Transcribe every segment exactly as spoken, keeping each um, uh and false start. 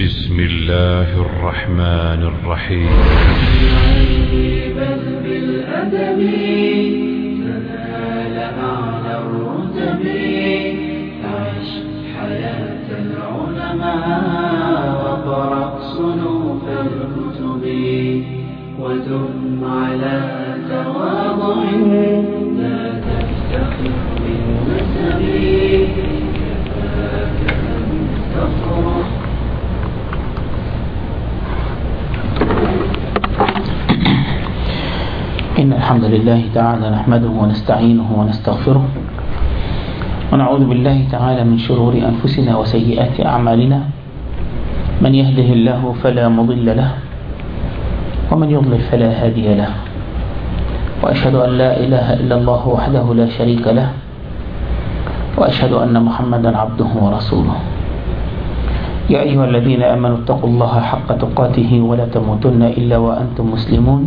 بسم الله الرحمن الرحيم. بل بالأدب تنال أعلى الرتب، عش حياة العلماء وقرأ صنوف الكتب، ودم على تواضع لا تفتخر بالنسب، كفاك أن تفرح. إن الحمد لله تعالى نحمده ونستعينه ونستغفره، ونعوذ بالله تعالى من شرور أنفسنا وسيئات أعمالنا. من يهده الله فلا مضل له، ومن يضلل فلا هادي له، وأشهد أن لا إله إلا الله وحده لا شريك له، وأشهد أن محمدا عبده ورسوله. يا أيها الذين آمنوا اتقوا الله حق تقاته ولا تموتن إلا وأنتم مسلمون.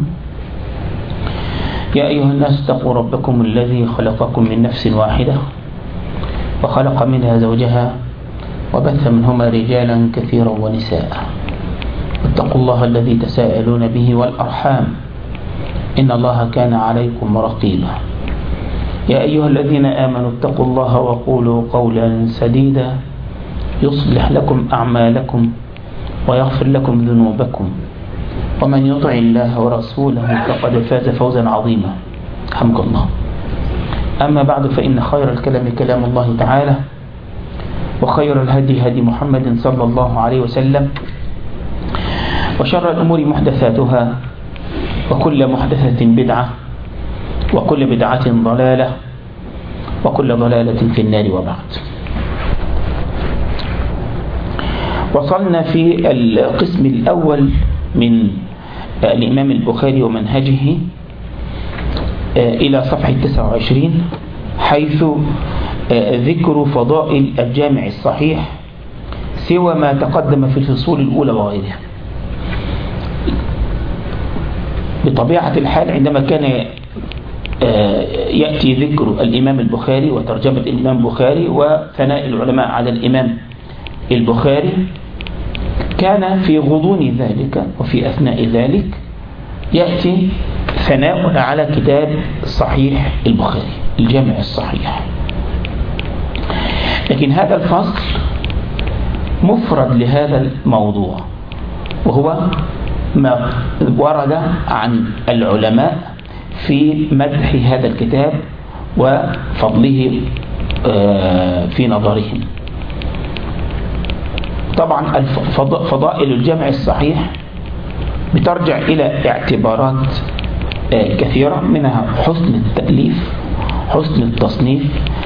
يا أيها الناس اتقوا ربكم الذي خلقكم من نفس واحدة، وخلق منها زوجها، وبث منهما رجالا كثيرا ونساء. اتقوا الله الذي تساءلون به والأرحام، إن الله كان عليكم رقيبا. يا أيها الذين آمنوا اتقوا الله وقولوا قولا سديدا يصلح لكم أعمالكم ويغفر لكم ذنوبكم، ومن يطع الله ورسوله فقد فاز فوزا عظيما. حمد الله. أما بعد، فإن خير الكلام كلام الله تعالى، وخير الهدي هدي محمد صلى الله عليه وسلم، وشر الأمور محدثاتها، وكل محدثة بدعة، وكل بدعة ضلالة، وكل ضلالة في النار. وبعد، وصلنا في القسم الأول من الإمام البخاري ومنهجه إلى صفحة تسعة وعشرين، حيث ذكر فضائل الجامع الصحيح سوى ما تقدم في الفصول الأولى وغيرها. بطبيعة الحال عندما كان يأتي ذكر الإمام البخاري وترجمة الإمام البخاري وثناء العلماء على الإمام البخاري، كان في غضون ذلك وفي أثناء ذلك يأتي ثناء على كتاب صحيح البخاري، الجامع الصحيح. لكن هذا الفصل مفرد لهذا الموضوع، وهو ما ورد عن العلماء في مدح هذا الكتاب وفضله في نظرهم. طبعا فضائل الجامع الصحيح بترجع إلى اعتبارات كثيرة، منها حسن التأليف، حسن التصنيف،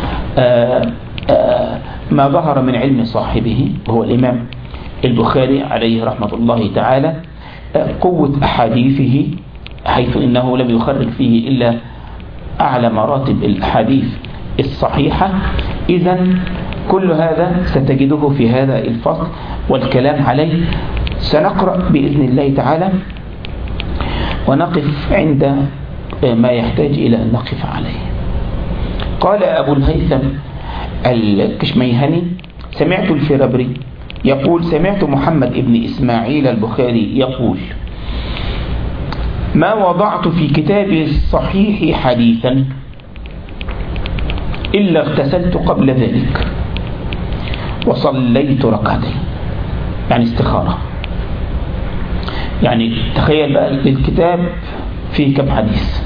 ما ظهر من علم صاحبه وهو الإمام البخاري عليه رحمة الله تعالى، قوة أحاديثه، حيث إنه لم يخرج فيه إلا أعلى مراتب الأحاديث الصحيحة. إذن كل هذا ستجده في هذا الفصل والكلام عليه. سنقرأ بإذن الله تعالى ونقف عند ما يحتاج إلى أن نقف عليه. قال أبو الهيثم الكشميهني: سمعت الفرابري يقول: سمعت محمد ابن إسماعيل البخاري يقول: ما وضعت في كتابي الصحيح حديثا إلا اغتسلت قبل ذلك وصليت ركعتين. يعني استخارة. يعني تخيل بقى الكتاب فيه كم حديث،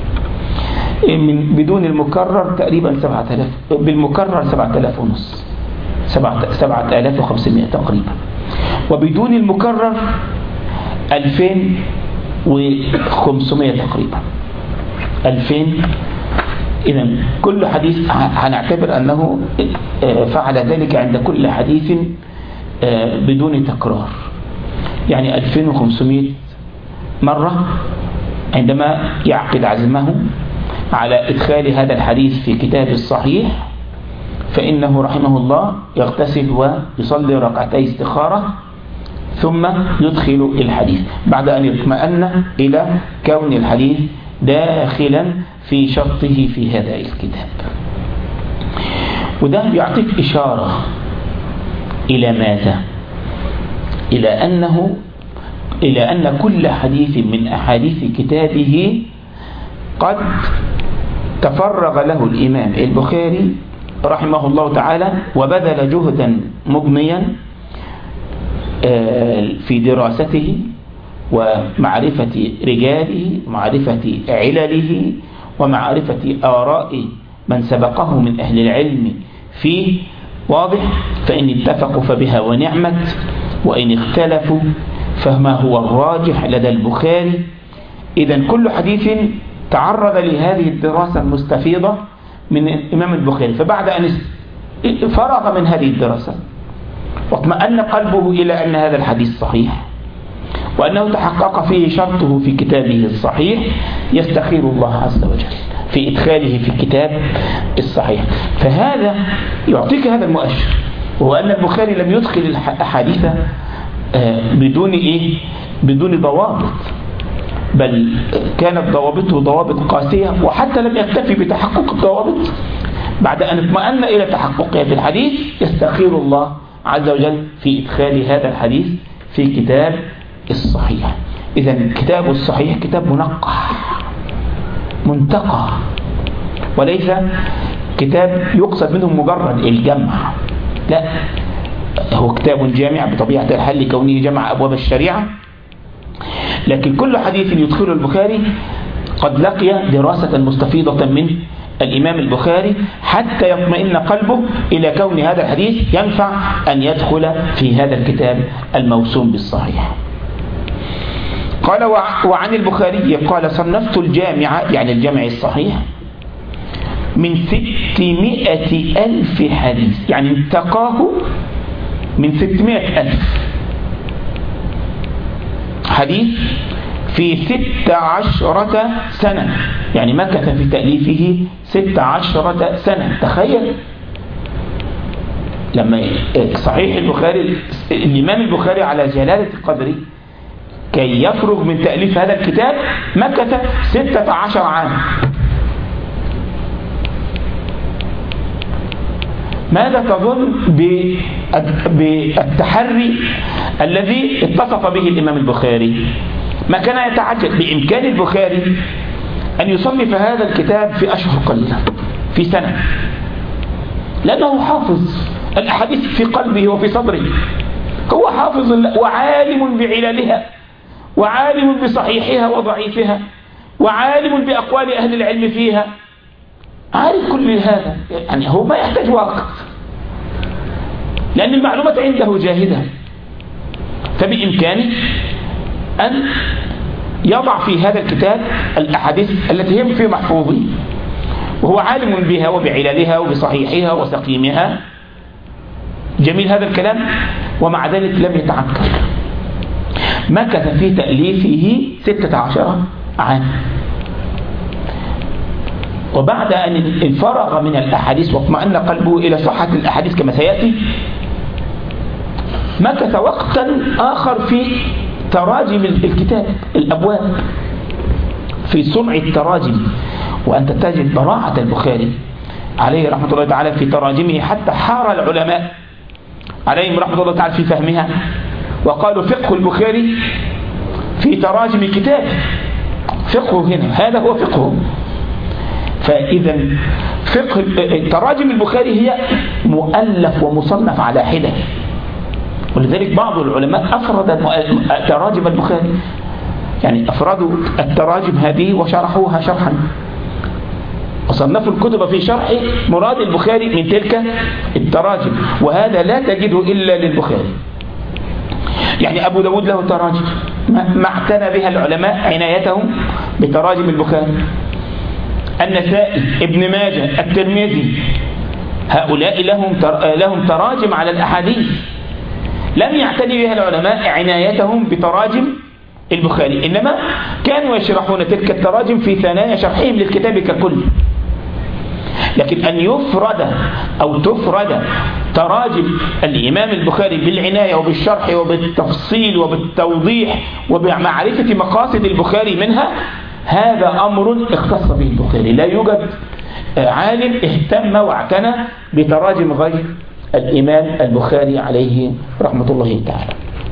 من بدون المكرر تقريبا سبعة آلاف، بالمكرر سبعة آلاف ونص، سبعة آلاف وخمسمائة تقريبا، وبدون المكرر ألفين وخمسمائة تقريبا، ألفين. إذن كل حديث هنعتبر أنه فعل ذلك عند كل حديث بدون تكرار، يعني ألفين وخمسمائة مرة عندما يعقد عزمه على إدخال هذا الحديث في كتاب الصحيح، فإنه رحمه الله يغتسل ويصلي ركعتي استخارة، ثم يدخل الحديث بعد أن يطمئن إلى كون الحديث داخلا في شرطه في هذا الكتاب. وده بيعطيك إشارة إلى ماذا؟ إلى أنه إلى أن كل حديث من أحاديث كتابه قد تفرغ له الإمام البخاري رحمه الله تعالى وبذل جهدا مضنيا في دراسته ومعرفة رجاله ومعرفة علله ومعرفة آراء من سبقه من أهل العلم فيه. واضح؟ فإن اتفقوا فبها ونعمت، وإن اختلفوا فما هو الراجح لدى البخاري. إذن كل حديث تعرض لهذه الدراسة المستفيضة من الإمام البخاري، فبعد أن فرغ من هذه الدراسة واطمأن قلبه إلى أن هذا الحديث صحيح وأنه تحقق فيه شرطه في كتابه الصحيح، يستخير الله عز وجل في إدخاله في الكتاب الصحيح. فهذا يعطيك هذا المؤشر، وهو أن البخاري لم يدخل الأحاديث بدون إيه؟ بدون ضوابط، بل كانت ضوابطه ضوابط قاسية، وحتى لم يكتفي بتحقق الضوابط، بعد أن اطمأن إلى تحققها في الحديث يستخير الله عز وجل في إدخال هذا الحديث في كتاب الصحيح. إذن كتاب الصحيح كتاب منقح منتقى، وليس كتاب يقصد منه مجرد الجمع، لا، هو كتاب جامع بطبيعة الحال لكونه جمع أبواب الشريعة. لكن كل حديث يدخله البخاري قد لقي دراسة مستفيضة من الإمام البخاري حتى يطمئن قلبه إلى كون هذا الحديث ينفع أن يدخل في هذا الكتاب الموسوم بالصحيح. قال وعن البخاري قال صنفت الجامع، يعني الجامع الصحيح، من ستمائة ألف حديث، يعني انتقاه من ستمائة ألف حديث في ست عشرة سنة، يعني مكث في تأليفه ست عشرة سنة. تخيل لما صحيح البخاري، الإمام البخاري على جلالة قدره كي يفرغ من تأليف هذا الكتاب مكث ستة عشر عام. ماذا تظن بالتحري الذي اتصف به الإمام البخاري؟ ما كان يتعجب بإمكان البخاري أن يصنف هذا الكتاب في أشهر قليلة، في سنة، لأنه حافظ الأحاديث في قلبه وفي صدره، هو حافظ وعالم بعلالها وعالم بصحيحها وضعيفها وعالم بأقوال أهل العلم فيها، عارف كل هذا، يعني هو ما يحتاج وقت لأن المعلومات عنده جاهدة، فبإمكانه أن يضع في هذا الكتاب الأحاديث التي هم في محفوظه، وهو عالم بها وبعلالها وبصحيحها وسقيمها. جميل هذا الكلام، ومع ذلك لم يتعكر، مكث في تأليفه ستة عشر عام. وبعد أن فرغ من الأحاديث واطمأن قلبه إلى صحة الأحاديث كما سيأتي، مكث وقتا آخر في تراجم الكتاب، الأبواب، في صنع التراجم. وأنت تجد براعة البخاري عليه رحمة الله تعالى في تراجمه، حتى حار العلماء عليهم رحمة الله تعالى في فهمها، وقالوا فقه البخاري في تراجم كتاب، فقه هنا، هذا هو فقه. فإذا فقه تراجم البخاري هي مؤلف ومصنف على حدة، ولذلك بعض العلماء أفرد تراجم البخاري، يعني أفردوا التراجم هذه وشرحوها شرحا، وصنفوا الكتب في شرح مراد البخاري من تلك التراجم، وهذا لا تجده إلا للبخاري. يعني أبو داود له تراجم ما اعتنى بها العلماء عنايتهم بتراجم البخاري، النسائي، ابن ماجه، الترمذي، هؤلاء لهم لهم تراجم على الأحاديث، لم يعتني بها العلماء عنايتهم بتراجم البخاري، إنما كانوا يشرحون تلك التراجم في ثنايا شرحهم للكتاب ككل. لكن أن يفرد أو تفرد تراجم الإمام البخاري بالعناية وبالشرح وبالتفصيل وبالتوضيح وبمعرفة مقاصد البخاري منها، هذا أمر اختص به البخاري، لا يوجد عالم اهتم واعتنى بتراجم غير الإمام البخاري عليه رحمة الله تعالى.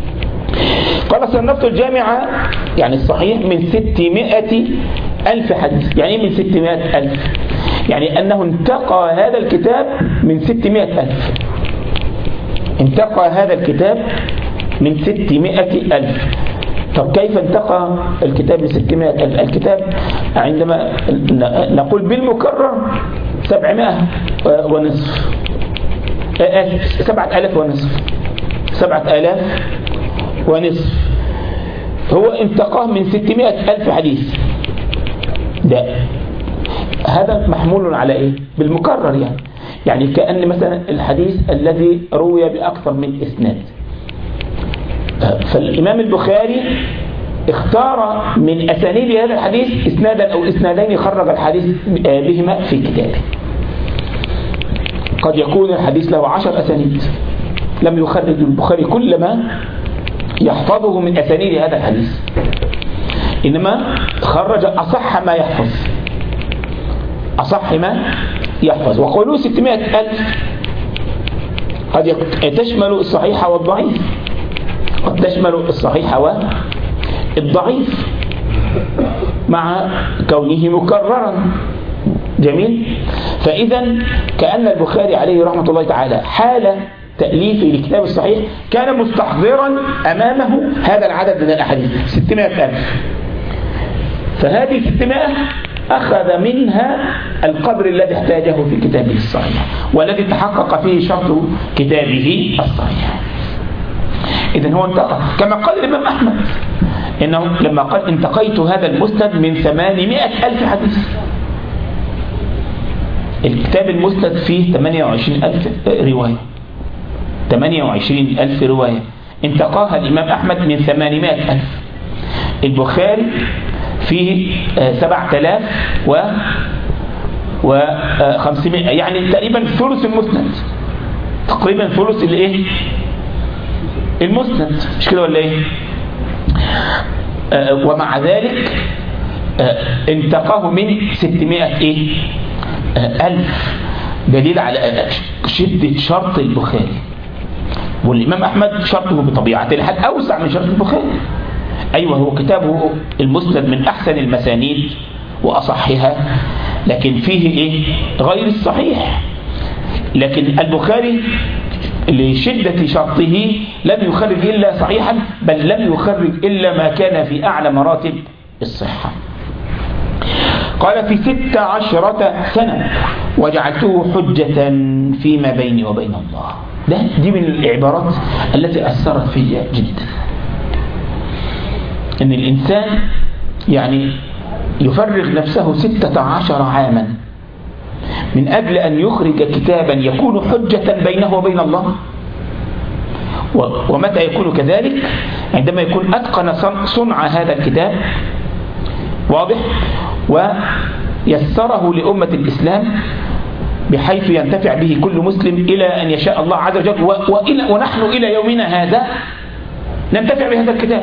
قال صنفت الجامع يعني الصحيح من ستمائة ألف حديث. يعني ايه من ستمائة ألف؟ يعني أنه انتقى هذا الكتاب من ستمائة ألف. انتقى هذا الكتاب من ستمائة ألف. طب كيف انتقى الكتاب من ستمائة ألف؟ الكتاب عندما نقول بالمكرر سبعمائة ونصف، سبعة آلاف ونصف، سبعة آلاف ونصف. هو انتقاه من ستمائة ألف حديث. ده هذا محمول على ايه؟ بالمكرر. يعني يعني كأن مثلا الحديث الذي روي بأكثر من إسناد. فالإمام البخاري اختار من أسانيد هذا الحديث إسنادا أو إسنادين خرج الحديث بهما في كتابه. قد يكون الحديث له عشر أسانيد، لم يخرج البخاري كل ما يحفظه من أسانيد هذا الحديث، إنما خرج أصح ما يحفظ، أصح ما يحفظ. وقولوا ستمائة ألف قد تشمل الصحيح والضعيف، قد تشمل الصحيح والضعيف مع كونه مكررا. جميل. فإذا كأن البخاري عليه رحمة الله تعالى حال تأليفه لكتاب الصحيح كان مستحضرا أمامه هذا العدد من الأحاديث ستمائة ألف. فهذه ستمائة أخذ منها القدر الذي احتاجه في كتابه الصحيح والذي تحقق فيه شرط كتابه الصحيح. إذن هو انتقى كما قال الإمام أحمد إنه لما قال انتقيت هذا المسند من ثمانمائة ألف حديث. الكتاب المسند فيه ثمانية وعشرين ألف رواية، ثمانية وعشرين ألف رواية انتقاها الإمام أحمد من ثمانمائة ألف. البخاري فيه سبعة آلاف وخمسمائة، يعني تقريبا ثلث المسند، تقريبا ثلث الايه المسند، مش كده ولا ايه؟ آه ومع ذلك آه انتقاه من ستمائة ايه آه ألف، دليل على شدة شرط البخاري. والإمام أحمد شرطه بطبيعة الحال أوسع من شرط البخاري. أيوة هو كتابه المسند من أحسن المسانيد وأصحها، لكن فيه إيه غير الصحيح. لكن البخاري لشدة شرطه لم يخرج إلا صحيحا، بل لم يخرج إلا ما كان في أعلى مراتب الصحة. قال في ست عشرة سنة وجعلته حجة فيما بيني وبين الله. ده دي من العبارات التي أثرت في جدا، إن الإنسان يعني يفرغ نفسه ستة عشر عاما من أجل أن يخرج كتابا يكون حجة بينه وبين الله. ومتى يكون كذلك؟ عندما يكون أتقن صنع هذا الكتاب، واضح، ويسره لأمة الإسلام بحيث ينتفع به كل مسلم إلى أن يشاء الله عز وجل. وإلى ونحن إلى يومنا هذا ننتفع بهذا الكتاب،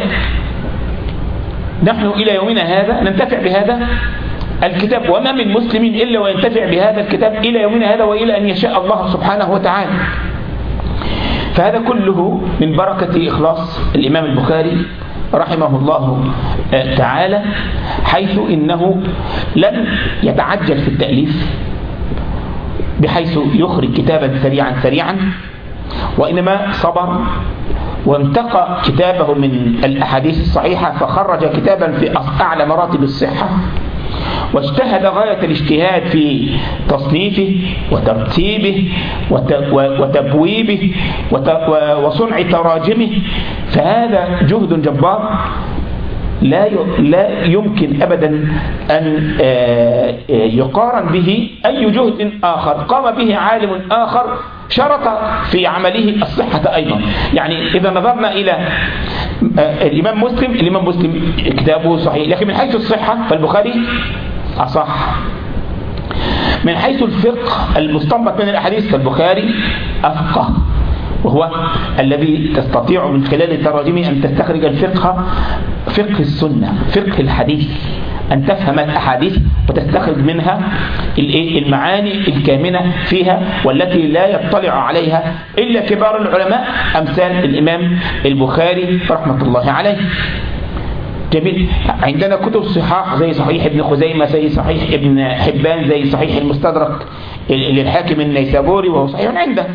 نحن إلى يومنا هذا ننتفع بهذا الكتاب، وما من مسلم إلا وينتفع بهذا الكتاب إلى يومنا هذا وإلى أن يشاء الله سبحانه وتعالى. فهذا كله من بركة إخلاص الإمام البخاري رحمه الله تعالى، حيث إنه لم يتعجل في التأليف بحيث يخرج كتابا سريعا سريعا، وإنما صبر وانتقى كتابه من الأحاديث الصحيحة فخرج كتابا في أعلى مراتب الصحة، واجتهد غاية الاجتهاد في تصنيفه وترتيبه وتبويبه وصنع تراجمه. فهذا جهد جبار لا لا يمكن أبدا أن يقارن به أي جهد آخر قام به عالم آخر شرط في عمله الصحة أيضا. يعني إذا نظرنا إلى الإمام مسلم، الإمام مسلم كتابه صحيح، لكن من حيث الصحة فالبخاري أصح. من حيث الفقه المستنبط من الأحاديث فالبخاري أفقه، وهو الذي تستطيع من خلال تراجمه أن تستخرج الفقه، فقه السنة، فقه الحديث أن تفهم الأحاديث وتستخرج منها المعاني الكامنة فيها والتي لا يطلع عليها إلا كبار العلماء أمثال الإمام البخاري رحمة الله عليه. جميل. عندنا كتب صحاح زي صحيح ابن خزيمة، زي صحيح ابن حبان، زي صحيح المستدرك للحاكم النيسابوري وهو صحيح عنده.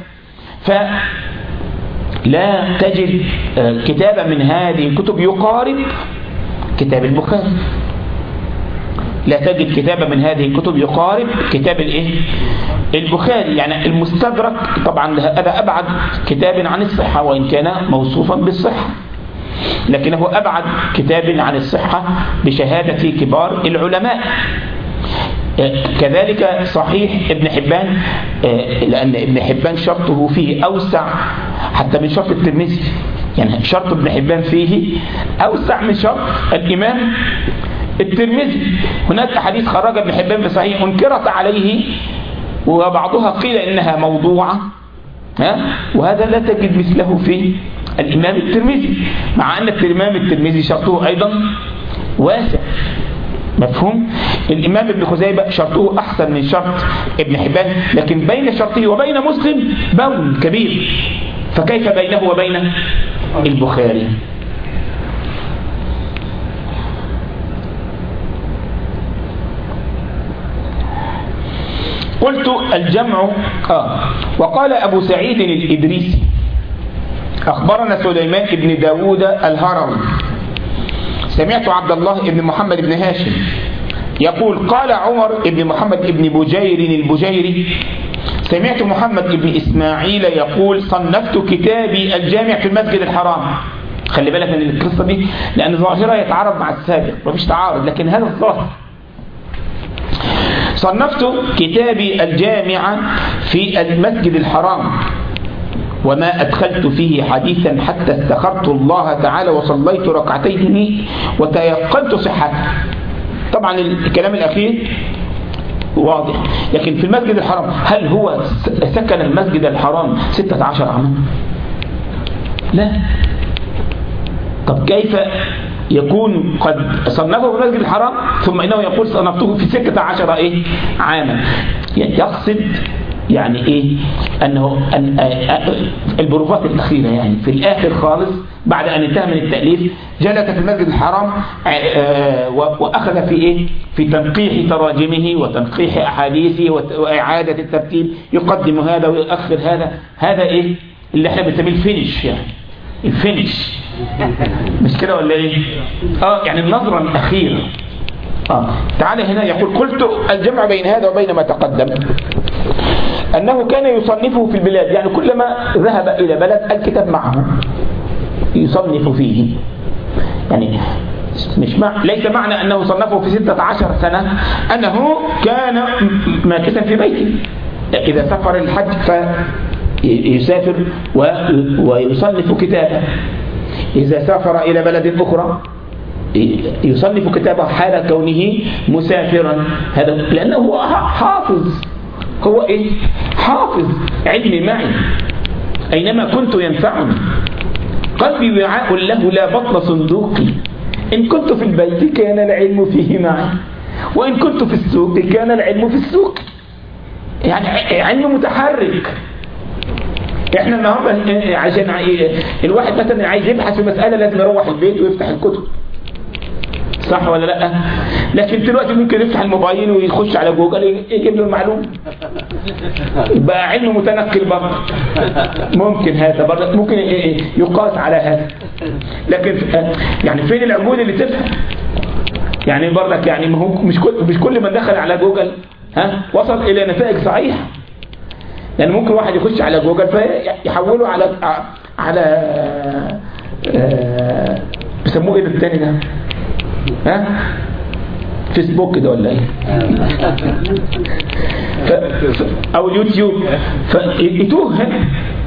فلا تجد كتابا من هذه الكتب يقارب كتاب البخاري، لا تجد كتابا من هذه الكتب يقارب كتاب الايه البخاري. يعني المستدرك طبعا هذا أبعد كتاب عن الصحة وإن كان موصوفا بالصحة، لكنه أبعد كتاب عن الصحة بشهادة كبار العلماء. كذلك صحيح ابن حبان، لأن ابن حبان شرطه فيه أوسع حتى من شرط الترمذي، يعني شرط ابن حبان فيه أوسع من شرط الإمام الترمذي. هناك حديث خرج ابن حبان بصحيح انكرت عليه وبعضها قيل إنها موضوعة، وهذا لا تجد مثله في الإمام الترمذي، مع أن الإمام الترمذي شرطه أيضا واسع. مفهوم؟ الإمام ابن خزيمة شرطه أحسن من شرط ابن حبان، لكن بين شرطه وبين مسلم بون كبير، فكيف بينه وبين البخاري؟ قلت الجمع آه. وقال أبو سعيد الإدريسي أخبرنا سليمان بن داود الهروي سمعت عبد الله بن محمد بن هاشم يقول قال عمر بن محمد بن بجير البجيري سمعت محمد بن إسماعيل يقول صنفت كتابي الجامع في المسجد الحرام. خلي بالك من القصة دي لأن ظاهرة يتعارض مع السابق، مفيش تعارض لكن هذا الظاهر. صنفت كتابي الجامع في المسجد الحرام وما أدخلت فيه حديثا حتى استخرت الله تعالى وصليت ركعتين وتيقنت صحته. طبعا الكلام الأخير واضح، لكن في المسجد الحرام هل هو سكن المسجد الحرام ستة عشر عاما؟ لا. طب كيف يكون قد صنفه في المسجد الحرام ثم إنه يقول صنفته في ستة عشر إيه عاما؟ يقصد يعني إيه أنه أن البروفات الأخيرة يعني في الآخر خالص بعد أن انتهى من التأليف جلس في المسجد الحرام وأخذ في إيه في تنقيح تراجمه وتنقيح أحاديثه وإعادة الترتيب، يقدم هذا ويؤخر هذا. هذا إيه اللي احنا بنسميه الفينش، يعني الفينش مش كده ولا إيه؟ آه يعني النظرة الأخيرة. آه. تعالى هنا يقول قلت الجمع بين هذا وبين ما تقدم أنه كان يصنفه في البلاد، يعني كلما ذهب إلى بلد الكتاب معه يصنف فيه، يعني مش مع... ليس معنى أنه صنفه في ستة عشر سنة أنه كان ماكثا في بيته. إذا سافر الحج فيسافر و... ويصنف كتابه، إذا سافر إلى بلد أخرى يصنف كتابه حال كونه مسافرا، هذا لأنه هو حافظ، هو إيه؟ حافظ علمي معي أينما كنت ينفعني، قلبي وعاء له لا بطن صندوقي، إن كنت في البيت كان العلم فيه معي وإن كنت في السوق كان العلم في السوق. يعني علم متحرك. إحنا النهاردة عشان الواحد مثلا عايز يبحث في مسألة لازم يروح البيت ويفتح الكتب، صح ولا لا؟ لكن دلوقتي ممكن يفتح الموبايل ويخش على جوجل يجيب له المعلومة، بقى علم متنقل برضه. ممكن هذا برضه ممكن يقاس على هذا، لكن يعني فين العقول اللي تفهم؟ يعني برضك يعني مش كل مش كل من دخل على جوجل ها وصل الى نتائج صحيحة، يعني ممكن واحد يخش على جوجل فيحوله على على آه بيسموه ايه الثاني ده؟ ها فيسبوك ده ولا ايه ف... ف... او اليوتيوب فيتوه هنا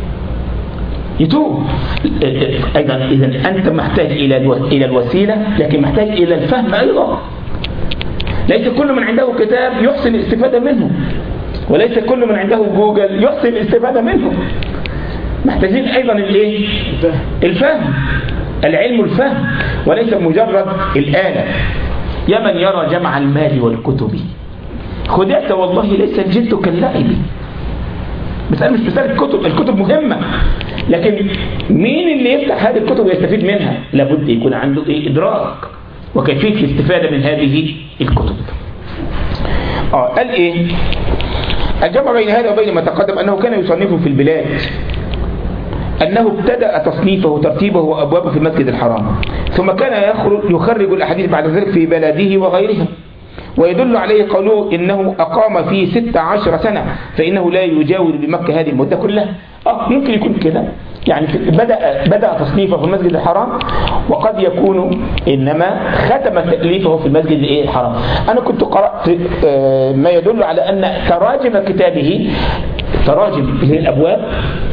يتوه ايضا. اذا انت محتاج الى الو... الى الوسيله، لكن محتاج الى الفهم ايضا. ليس كل من عنده كتاب يحسن الاستفاده منه، وليس كل من عنده جوجل يحسن الاستفاده منه. محتاجين ايضا الايه الفهم، العلم الفهم وليس مجرد الآلة. يا من يرى جمع المال والكتب خدعت والله ليس الجد كاللعب. مسألة مش مسألة كتب، الكتب مهمة، لكن مين اللي يفتح هذه الكتب ويستفيد منها؟ لابد يكون عنده إيه؟ إدراك وكيفية الاستفادة من هذه الكتب. آه قال إيه؟ الجمع بين هذا وبين ما تقدم أنه كان يصنفه في البلاد، أنه ابتدأ تصنيفه وترتيبه وأبوابه في المسجد الحرام، ثم كان يخرج يخرج الأحاديث بعد ذلك في بلده وغيرها. ويدل عليه قوله إنه أقام فيه ستة عشر سنة، فإنه لا يجاور بمكة هذه المدة كلها. آه ممكن يكون كده، يعني بدأ بدأ تصنيفه في المسجد الحرام، وقد يكون إنما ختم تأليفه في المسجد الحرام. أنا كنت قرأت ما يدل على أن تراجم كتابه، تراجم هذه الأبواب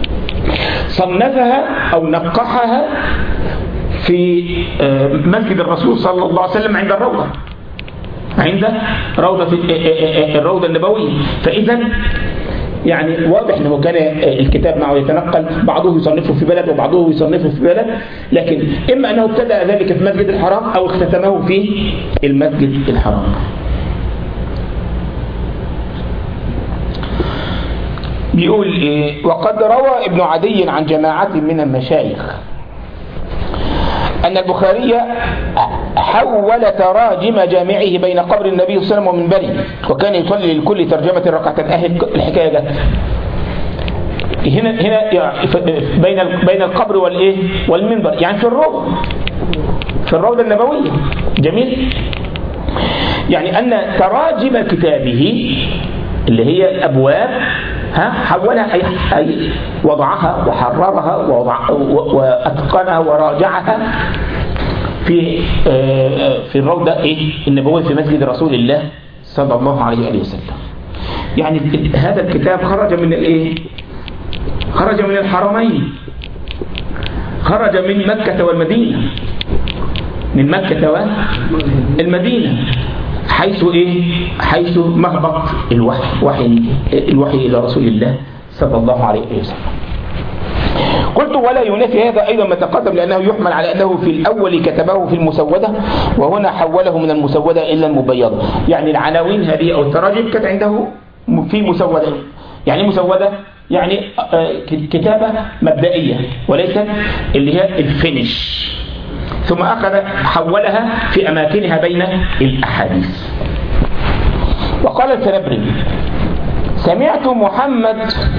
صنفها أو نقحها في مسجد الرسول صلى الله عليه وسلم عند الروضة، عند روضة الروضة النبوية. فإذا يعني واضح أنه كان الكتاب معه يتنقل، بعضه يصنفه في بلد وبعضه يصنفه في بلد، لكن إما أنه ابتدأ ذلك في المسجد الحرام أو اختتمه في المسجد الحرام. بيقول إيه؟ وقد روى ابن عدي عن جماعة من المشايخ أن البخاري حول تراجم جامعه بين قبر النبي صلى الله عليه وسلم ومنبره، وكان يصلي لكل ترجمة ركعتين. أهل الحكاية جت هنا هنا بين بين القبر والإيه والمنبر، يعني في الروضة في الروضة النبوية. جميل. يعني أن تراجم كتابه اللي هي الأبواب ها حولها أي, أي وضعها وحررها ووضع وأتقنها وراجعها في في الروضة إيه النبوية في مسجد رسول الله صلى الله عليه وسلم. يعني هذا الكتاب خرج من الإيه؟ خرج من الحرمين، خرج من مكة والمدينة، من مكة والمدينة، حيث إيه؟ حيث مهبط الوحي، وحي الوحي إلى رسول الله صلى الله عليه وسلم. قلت ولا ينافي هذا أيضا ما تقدم، لأنه يحمل على أنه في الأول كتبه في المسودة، وهنا حوله من المسودة إلى المبيضة. يعني العناوين هذه أو التراجم كانت عنده في مسودة. يعني مسودة يعني كتابة مبدئية وليست اللي هي الفينش، ثم أخذ حولها في أماكنها بين الأحاديث. وقال الفرابري سمعت محمد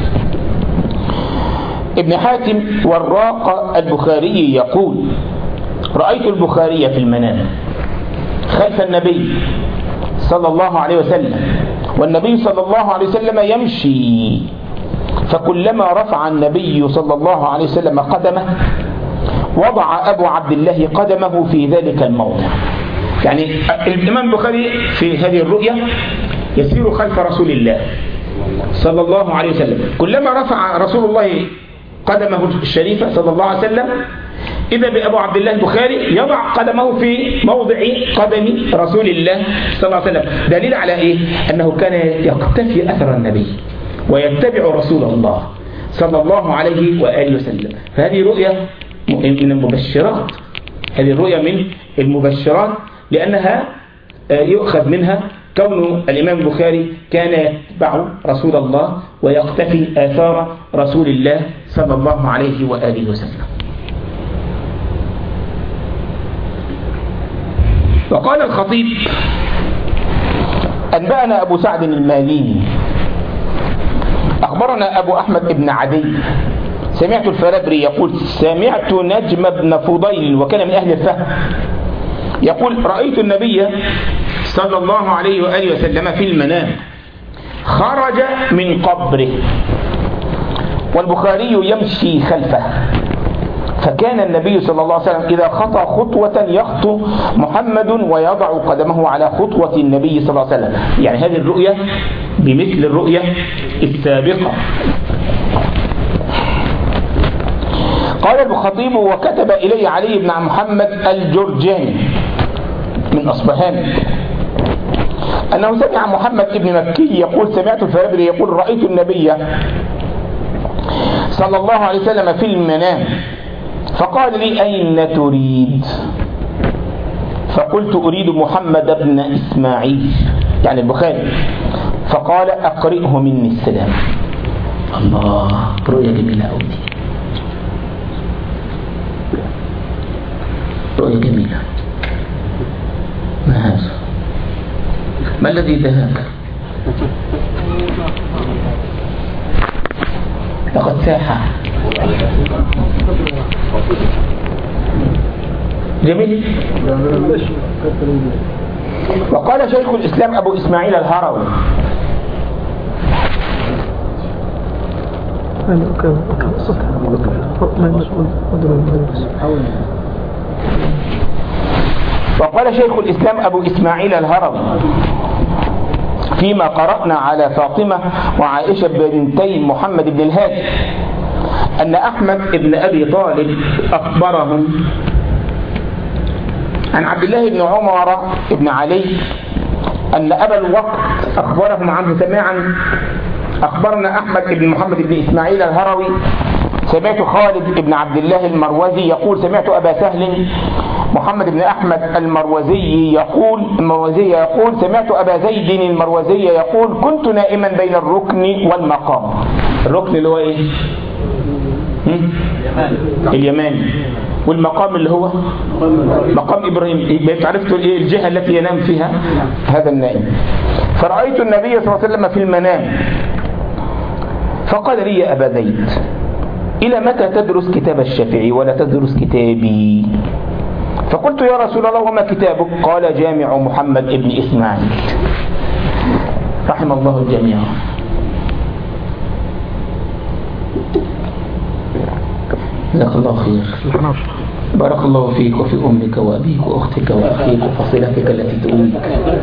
ابن حاتم وراق البخاري يقول رأيت البخاري في المنام خلف النبي صلى الله عليه وسلم، والنبي صلى الله عليه وسلم يمشي، فكلما رفع النبي صلى الله عليه وسلم قدمه وضع أبو عبد الله قدمه في ذلك الموضع. يعني الإمام البخاري في هذه الرؤية يسير خلف رسول الله صلى الله عليه وسلم، كلما رفع رسول الله قدمه الشريفة صلى الله عليه وسلم إذا بأبو عبد الله البخاري يضع قدمه في موضع قدم رسول الله صلى الله عليه وسلم. دليل على إيه؟ أنه كان يقتفي أثر النبي ويتبع رسول الله صلى الله عليه وآله وسلم. فهذه رؤية من المبشرات، هذه الرؤية من المبشرات، لأنها يؤخذ منها كون الإمام البخاري كان يتبع رسول الله ويقتفي آثار رسول الله صلى الله عليه وآله وسلم. وقال الخطيب أنبأنا أبو سعد الماليني أخبرنا أبو أحمد بن عدي سمعت الفرابري يقول سمعت نجم بن فضيل وكان من أهل الفهم يقول رأيت النبي صلى الله عليه وآله وسلم في المنام خرج من قبره والبخاري يمشي خلفه، فكان النبي صلى الله عليه وسلم إذا خطى خطوة يخطو محمد ويضع قدمه على خطوة النبي صلى الله عليه وسلم. يعني هذه الرؤية بمثل الرؤية السابقة. قال الخطيب وكتب إلي علي بن محمد الجرجاني من أصبهان أنه سمع محمد بن مكي يقول سمعت الفرابري يقول رأيت النبي صلى الله عليه وسلم في المنام فقال لي أين تريد؟ فقلت أريد محمد بن إسماعيل يعني البخاري، فقال أقرئه مني السلام. الله، رؤية جميلة أوي، رؤية جميلة. ما هذا؟ ما الذي دهاك؟ لقد ساح. جميل. وقال شيخ الإسلام أبو إسماعيل الهروي وقال شيخ الإسلام أبو إسماعيل الهروي فيما قرأنا على فاطمة وعائشة بنتي محمد بن الهادي أن أحمد بن أبي طالب أخبرهم عن عبد الله بن عمر بن علي أن أبا الوقت أخبرهم عنه سماعا. أخبرنا أحمد بن محمد بن إسماعيل الهروي سمعت خالد بن عبد الله المروزي يقول سمعت أبا سهل محمد بن أحمد المروزي يقول المروزي يقول سمعت أبا زيد المروزي يقول كنت نائما بين الركن والمقام. الركن اللي هو إيه؟ اليماني، والمقام اللي هو مقام إبراهيم. عرفتوا إيه الجهة التي ينام فيها هذا النائم. فرأيت النبي صلى الله عليه وسلم في المنام فقال لي يا أبا زيد إلى متى تدرس كتاب الشافعي ولا تدرس كتابي؟ فقلت يا رسول الله وما كتابك؟ قال جامع محمد ابن إسماعيل. رحم الله الجميع. جزاك الله خير. بارك الله فيك وفي أمك وأبيك وأختك وأخيك وفصيلتك التي تؤويك.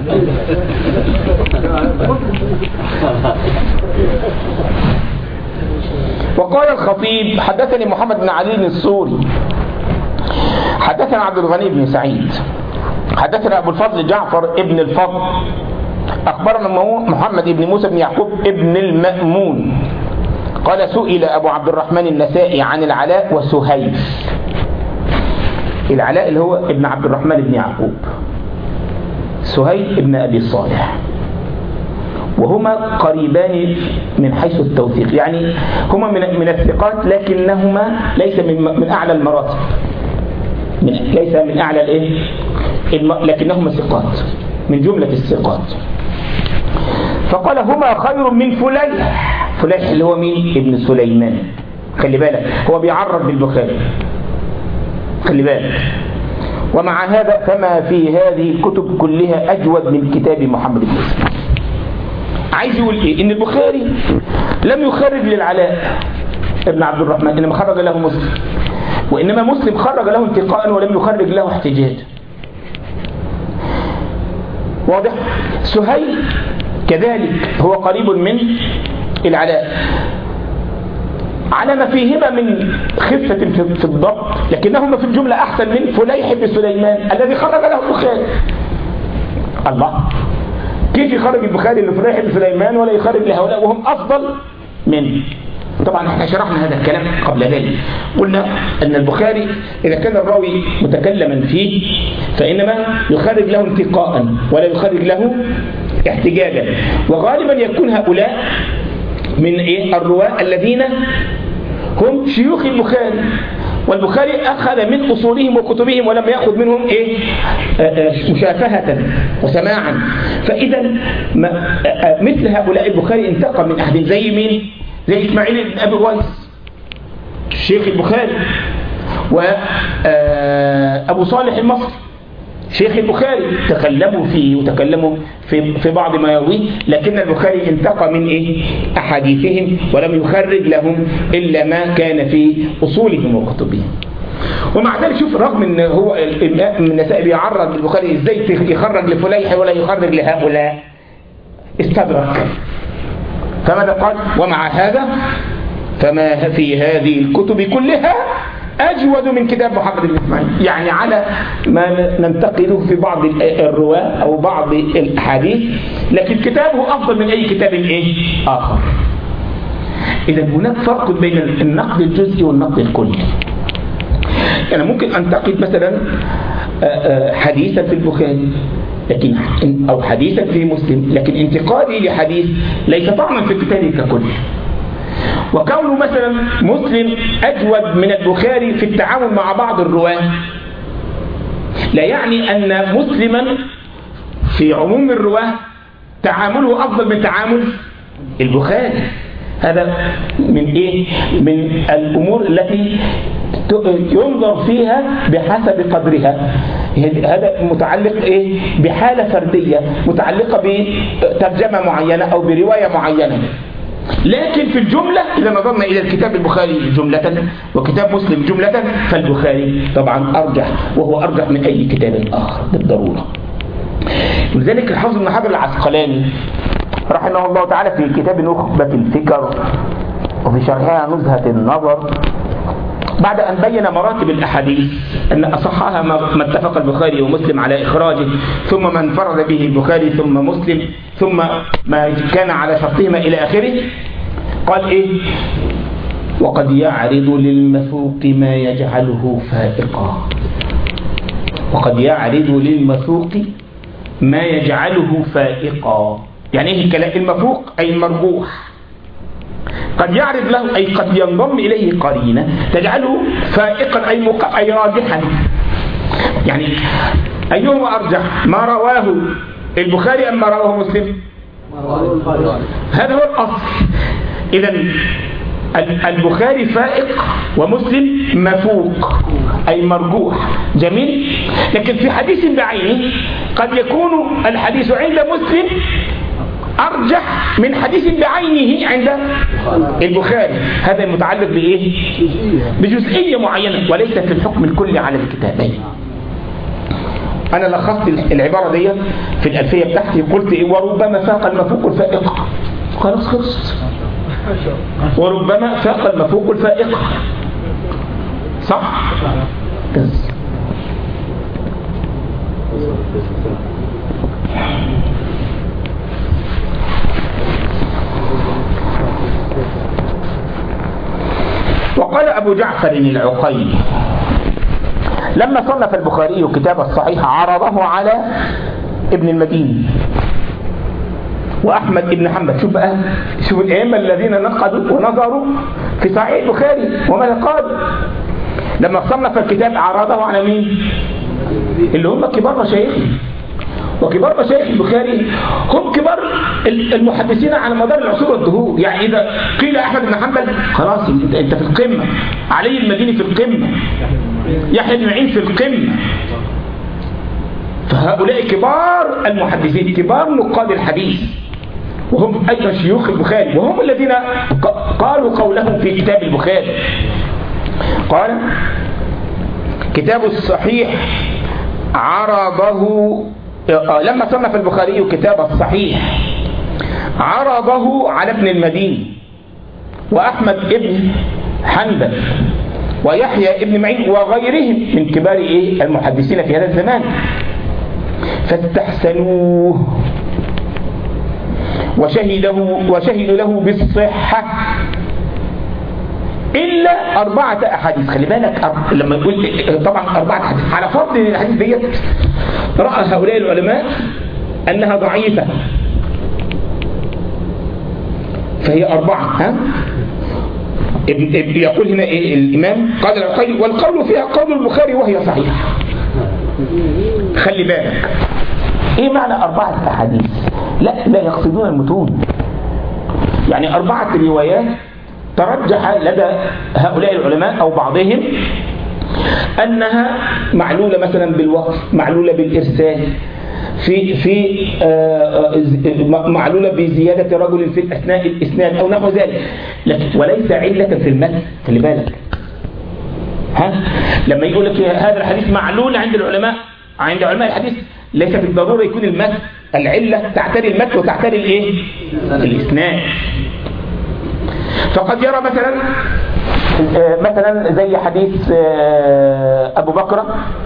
وقال الخطيب حدثني محمد بن علي السوري حدثنا عبد الغني بن سعيد حدثنا أبو الفضل جعفر ابن الفضل أخبرنا محمد بن موسى بن يعقوب ابن المأمون قال سئل أبو عبد الرحمن النسائي عن العلاء وسهيل. العلاء اللي هو ابن عبد الرحمن بن يعقوب، سهيل ابن أبي صالح، وهما قريبان من حيث التوثيق، يعني هما من من الثقات لكنهما ليس من من أعلى المراتب، من ليس من أعلى الإيه؟ لكنهما ثقات من جملة الثقات. فقال هما خير من فليح. فليح اللي هو مين؟ ابن سليمان. خلي بالك هو بيعرض بالبخاري، خلي بالك. ومع هذا فما في هذه الكتب كلها أجود من كتاب محمد بن إسماعيل. عايز يقول إيه؟ إن البخاري لم يخرج للعلاء ابن عبد الرحمن، إنما خرج له مسلم، وإنما مسلم خرج له انتقاء ولم يخرج له احتجاج. واضح؟ سهيل كذلك هو قريب من العلاء على ما فيهما من خفة في الضبط، لكنهما في الجملة أحسن من فليح بن سليمان الذي خرج له البخاري. الله، كيف يخرج البخاري لفليح بن سليمان ولا يخرج لهؤلاء وهم أفضل منه؟ طبعا احنا شرحنا هذا الكلام قبل ذلك، قلنا أن البخاري إذا كان الراوي متكلما فيه فإنما يخرج له انتقاء ولا يخرج له احتجاجا، وغالبا يكون هؤلاء من إيه؟ الرواة الذين هم شيوخ البخاري، والبخاري أخذ من أصولهم وكتبهم ولم يأخذ منهم إيه؟ مشافهة وسماعا. فإذا مثل هؤلاء البخاري انتقى من أحد زي مين؟ زي إسماعيل بن أبي ويس شيخ البخاري، وأبو صالح المصري شيخ البخاري، تكلموا فيه وتكلموا في في بعض ما يرويه، لكن البخاري انتقى من إيه؟ أحاديثهم ولم يخرج لهم إلا ما كان في أصولهم وكتبهم. ومع ذلك شوف رغم ان هو النسائي بيعرض البخاري ازاي يخرج لفليح ولا يخرج لهؤلاء، استدرك. فماذا قال؟ ومع هذا فما في هذه الكتب كلها أجود من كتاب محمد بن إسماعيل، يعني على ما ننتقده في بعض الرواة أو بعض الأحاديث، لكن كتابه أفضل من أي كتاب إيه؟ آخر. إذا هناك فرق بين النقد الجزئي والنقد الكلي. يعني ممكن أنتقد مثلا حديثا في البخاري لكن أو حديثا في مسلم، لكن انتقادي لحديث ليس طعنا في الكتاب ككل. وكونه مثلا مسلم أجود من البخاري في التعامل مع بعض الرواة لا يعني أن مسلما في عموم الرواة تعامله أفضل من تعامل البخاري. هذا من إيه؟ من الأمور التي ينظر فيها بحسب قدرها. هذا متعلق إيه؟ بحالة فردية متعلقة بترجمة معينة أو برواية معينة. لكن في الجملة إذا نظرنا إلى الكتاب البخاري جملة وكتاب مسلم جملة فالبخاري طبعا أرجح، وهو أرجح من أي كتاب آخر بالضرورة. ولذلك الحافظ ابن حجر العسقلاني رحمه الله تعالى في كتاب نخبة الفكر وفي شرحها نزهة النظر بعد أن بين مراتب الأحاديث أن أصحها ما اتفق البخاري ومسلم على إخراجه، ثم ما انفرد به البخاري ثم مسلم، ثم ما كان على شرطهما إلى آخره، قال إيه؟ وقد يعرض للمثوق ما يجعله فائقا. وقد يعرض للمثوق ما يجعله فائقا. يعني إيه الكلام؟ المثوق أي المرجوح قد يعرض له أي قد ينضم إليه قرينة تجعله فائقا أي مق... أي راجحا. يعني أيهما أرجح، ما رواه البخاري أم ما رواه مسلم؟ هذا هو الأصل. إذن البخاري فائق ومسلم مفوق أي مرجوح. جميل. لكن في حديث بعينه قد يكون الحديث عند مسلم أرجح من حديث بعينه عند البخاري. هذا متعلق بإيه؟ بجزئية معينة وليس في الحكم الكلي على الكتابين. أنا لخصت العبارة دي في الألفية بتاعتي قلت إيه؟ وربما فاق المفوق الفائق. خلاص خلص. وربما فاق المفوق الفائق. صح؟ بس. وقال أبو جعفر العقيلي لما صنف البخاري كتاب الصحيح عرضه على ابن المديني وأحمد بن حنبل. شوف بقى، شوف الأئمة الذين نقدوا ونظروا في صحيح البخاري وماذا قالوا. لما صنف الكتاب عرضه على مين؟ اللي هم كبار مشايخه، وكبار مشايخ البخاري هم كبار المحدثين على مدار العصور والدهور. يعني إذا قيل أحمد بن حنبل خلاص أنت في القمة، علي المديني في القمة، يحيى بن معين في القمة. فهؤلاء كبار المحدثين كبار نقاد الحديث وهم أيضا شيوخ البخاري، وهم الذين قالوا قولهم في كتاب البخاري. قال كتاب الصحيح عرضه لما صنف البخاري كتاب الصحيح عرضه على ابن المديني وأحمد ابن حنبل ويحيى ابن معين وغيرهم من كبار إيه المحدثين في هذا الزمان، فاستحسنوه وشهدوا وشهدوا له بالصحة إلا أربعة أحاديث. خلي بالك لما يقول طبعا أربعة أحاديث على فرض أن الحديث ديت رأى هؤلاء العلماء أنها ضعيفة فهي أربعة. ها؟ يقول هنا إيه الإمام؟ قال العقيلي والقول فيها قول البخاري وهي صحيحة. خلي بالك إيه معنى أربعة أحاديث؟ لا لا يقصدون المتون، يعني أربعة روايات ترجح لدى هؤلاء العلماء أو بعضهم أنها معلولة مثلا بالوقف، معلولة بالإرسال، في في معلولة بزيادة رجل في أثناء الإسناد أو نحو ذلك، وليس علة في المتن. خلي بالك ها لما يقول لك هذا الحديث معلول عند العلماء عند علماء الحديث ليس بالضرورة يكون المتن العلة تعتري المتن وتعتري الايه الإسناد. فقد يرى مثلا مثلا زي حديث أبو بكر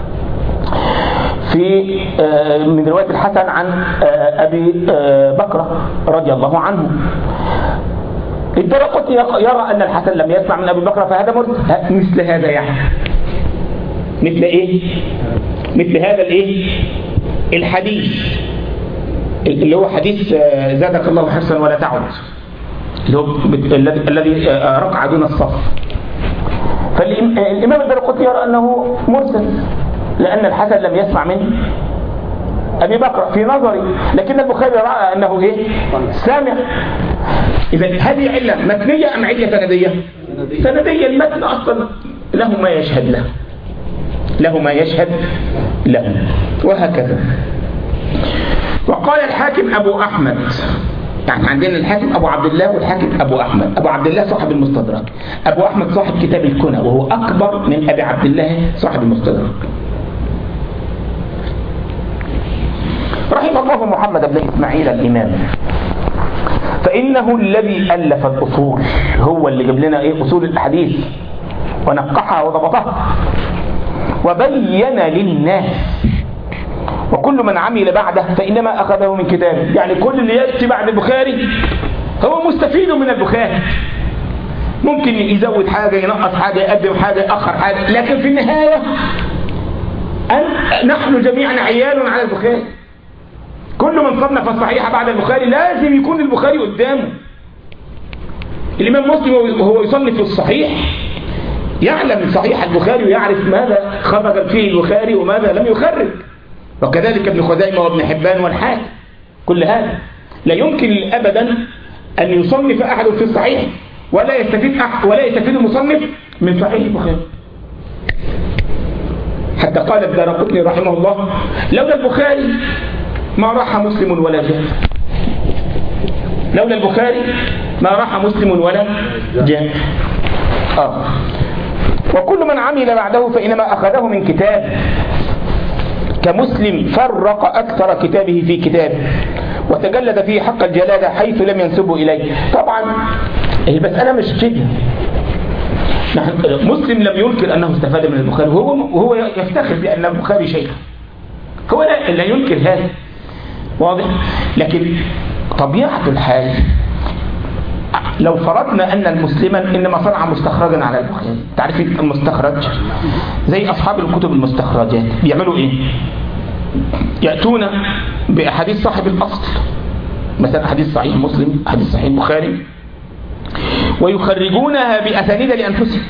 في من رواية الحسن عن أبي بكر رضي الله عنه، الدرقطني يرى أن الحسن لم يسمع من أبي بكر فهذا مرسل. مثل هذا يعني مثل إيه؟ مثل هذا الإيه؟ الحديث اللي هو حديث زادك الله حرصا ولا تعد، اللي هو الذي ركع دون الصف. فالإمام الدارقطني يرى أنه مرسل لأن الحسن لم يسمع من أبي بكر في نظري، لكن البخاري رأى أنه إيه؟ سامع. إذا هذه علة متنية أم علة سندية؟ سندية. المتن أصلا له ما يشهد له له ما يشهد له وهكذا. وقال الحاكم أبو أحمد، يعني عندنا الحاكم أبو عبد الله والحاكم أبو أحمد. أبو عبد الله صاحب المستدرك، أبو أحمد صاحب كتاب الكنى وهو أكبر من أبي عبد الله صاحب المستدرك. رحمه الله محمد بن إسماعيل الإمام، فإنه الذي ألف الأصول، هو اللي جاب لنا إيه؟ أصول الحديث ونقحها وضبطها وبين للناس، وكل من عمل بعده فإنما أخذه من كتابه. يعني كل اللي يأتي بعد البخاري هو مستفيد من البخاري، ممكن يزود حاجة، ينقص حاجة، يقدم حاجة، يأخر حاجة، لكن في النهاية أن نحن جميعا عيال على البخاري. كل من صنف الصحيح بعد البخاري لازم يكون البخاري قدامه. الإمام مسلم وهو يصنف الصحيح يعلم صحيح البخاري ويعرف ماذا خرج فيه البخاري وماذا لم يخرج، وكذلك ابن خزيمة وابن حبان والحاكم. كل هذا لا يمكن أبدا أن يصنف أحد في الصحيح ولا يستفيد أحد ولا يستفيد المصنف من صحيح البخاري. حتى قال الدارقطني رحمه الله: لولا البخاري ما راح مسلم ولا جاء. لولا البخاري ما راح مسلم ولا جاء. آه. وكل من عمل بعده فإنما أخذه من كتاب، كمسلم فرق أكثر كتابه في كتاب وتجلد فيه حق الجلالة حيث لم ينسبه إليه. طبعا المسألة مش كده. مسلم لم ينكر أنه استفاد من البخاري وهو, وهو يفتخر بأن البخاري شيخ، هو لا, لا ينكر هذا، واضح. لكن طبيعة الحال لو فرضنا أن المسلما إنما صنع مستخرجا على البخاري، تعرفين المستخرج زي أصحاب الكتب المستخرجات بيعملوا إيه؟ يأتون بأحاديث صاحب الأصل، مثلا حديث صحيح مسلم، حديث صحيح البخاري، ويخرجونها بأسانيد لأنفسهم.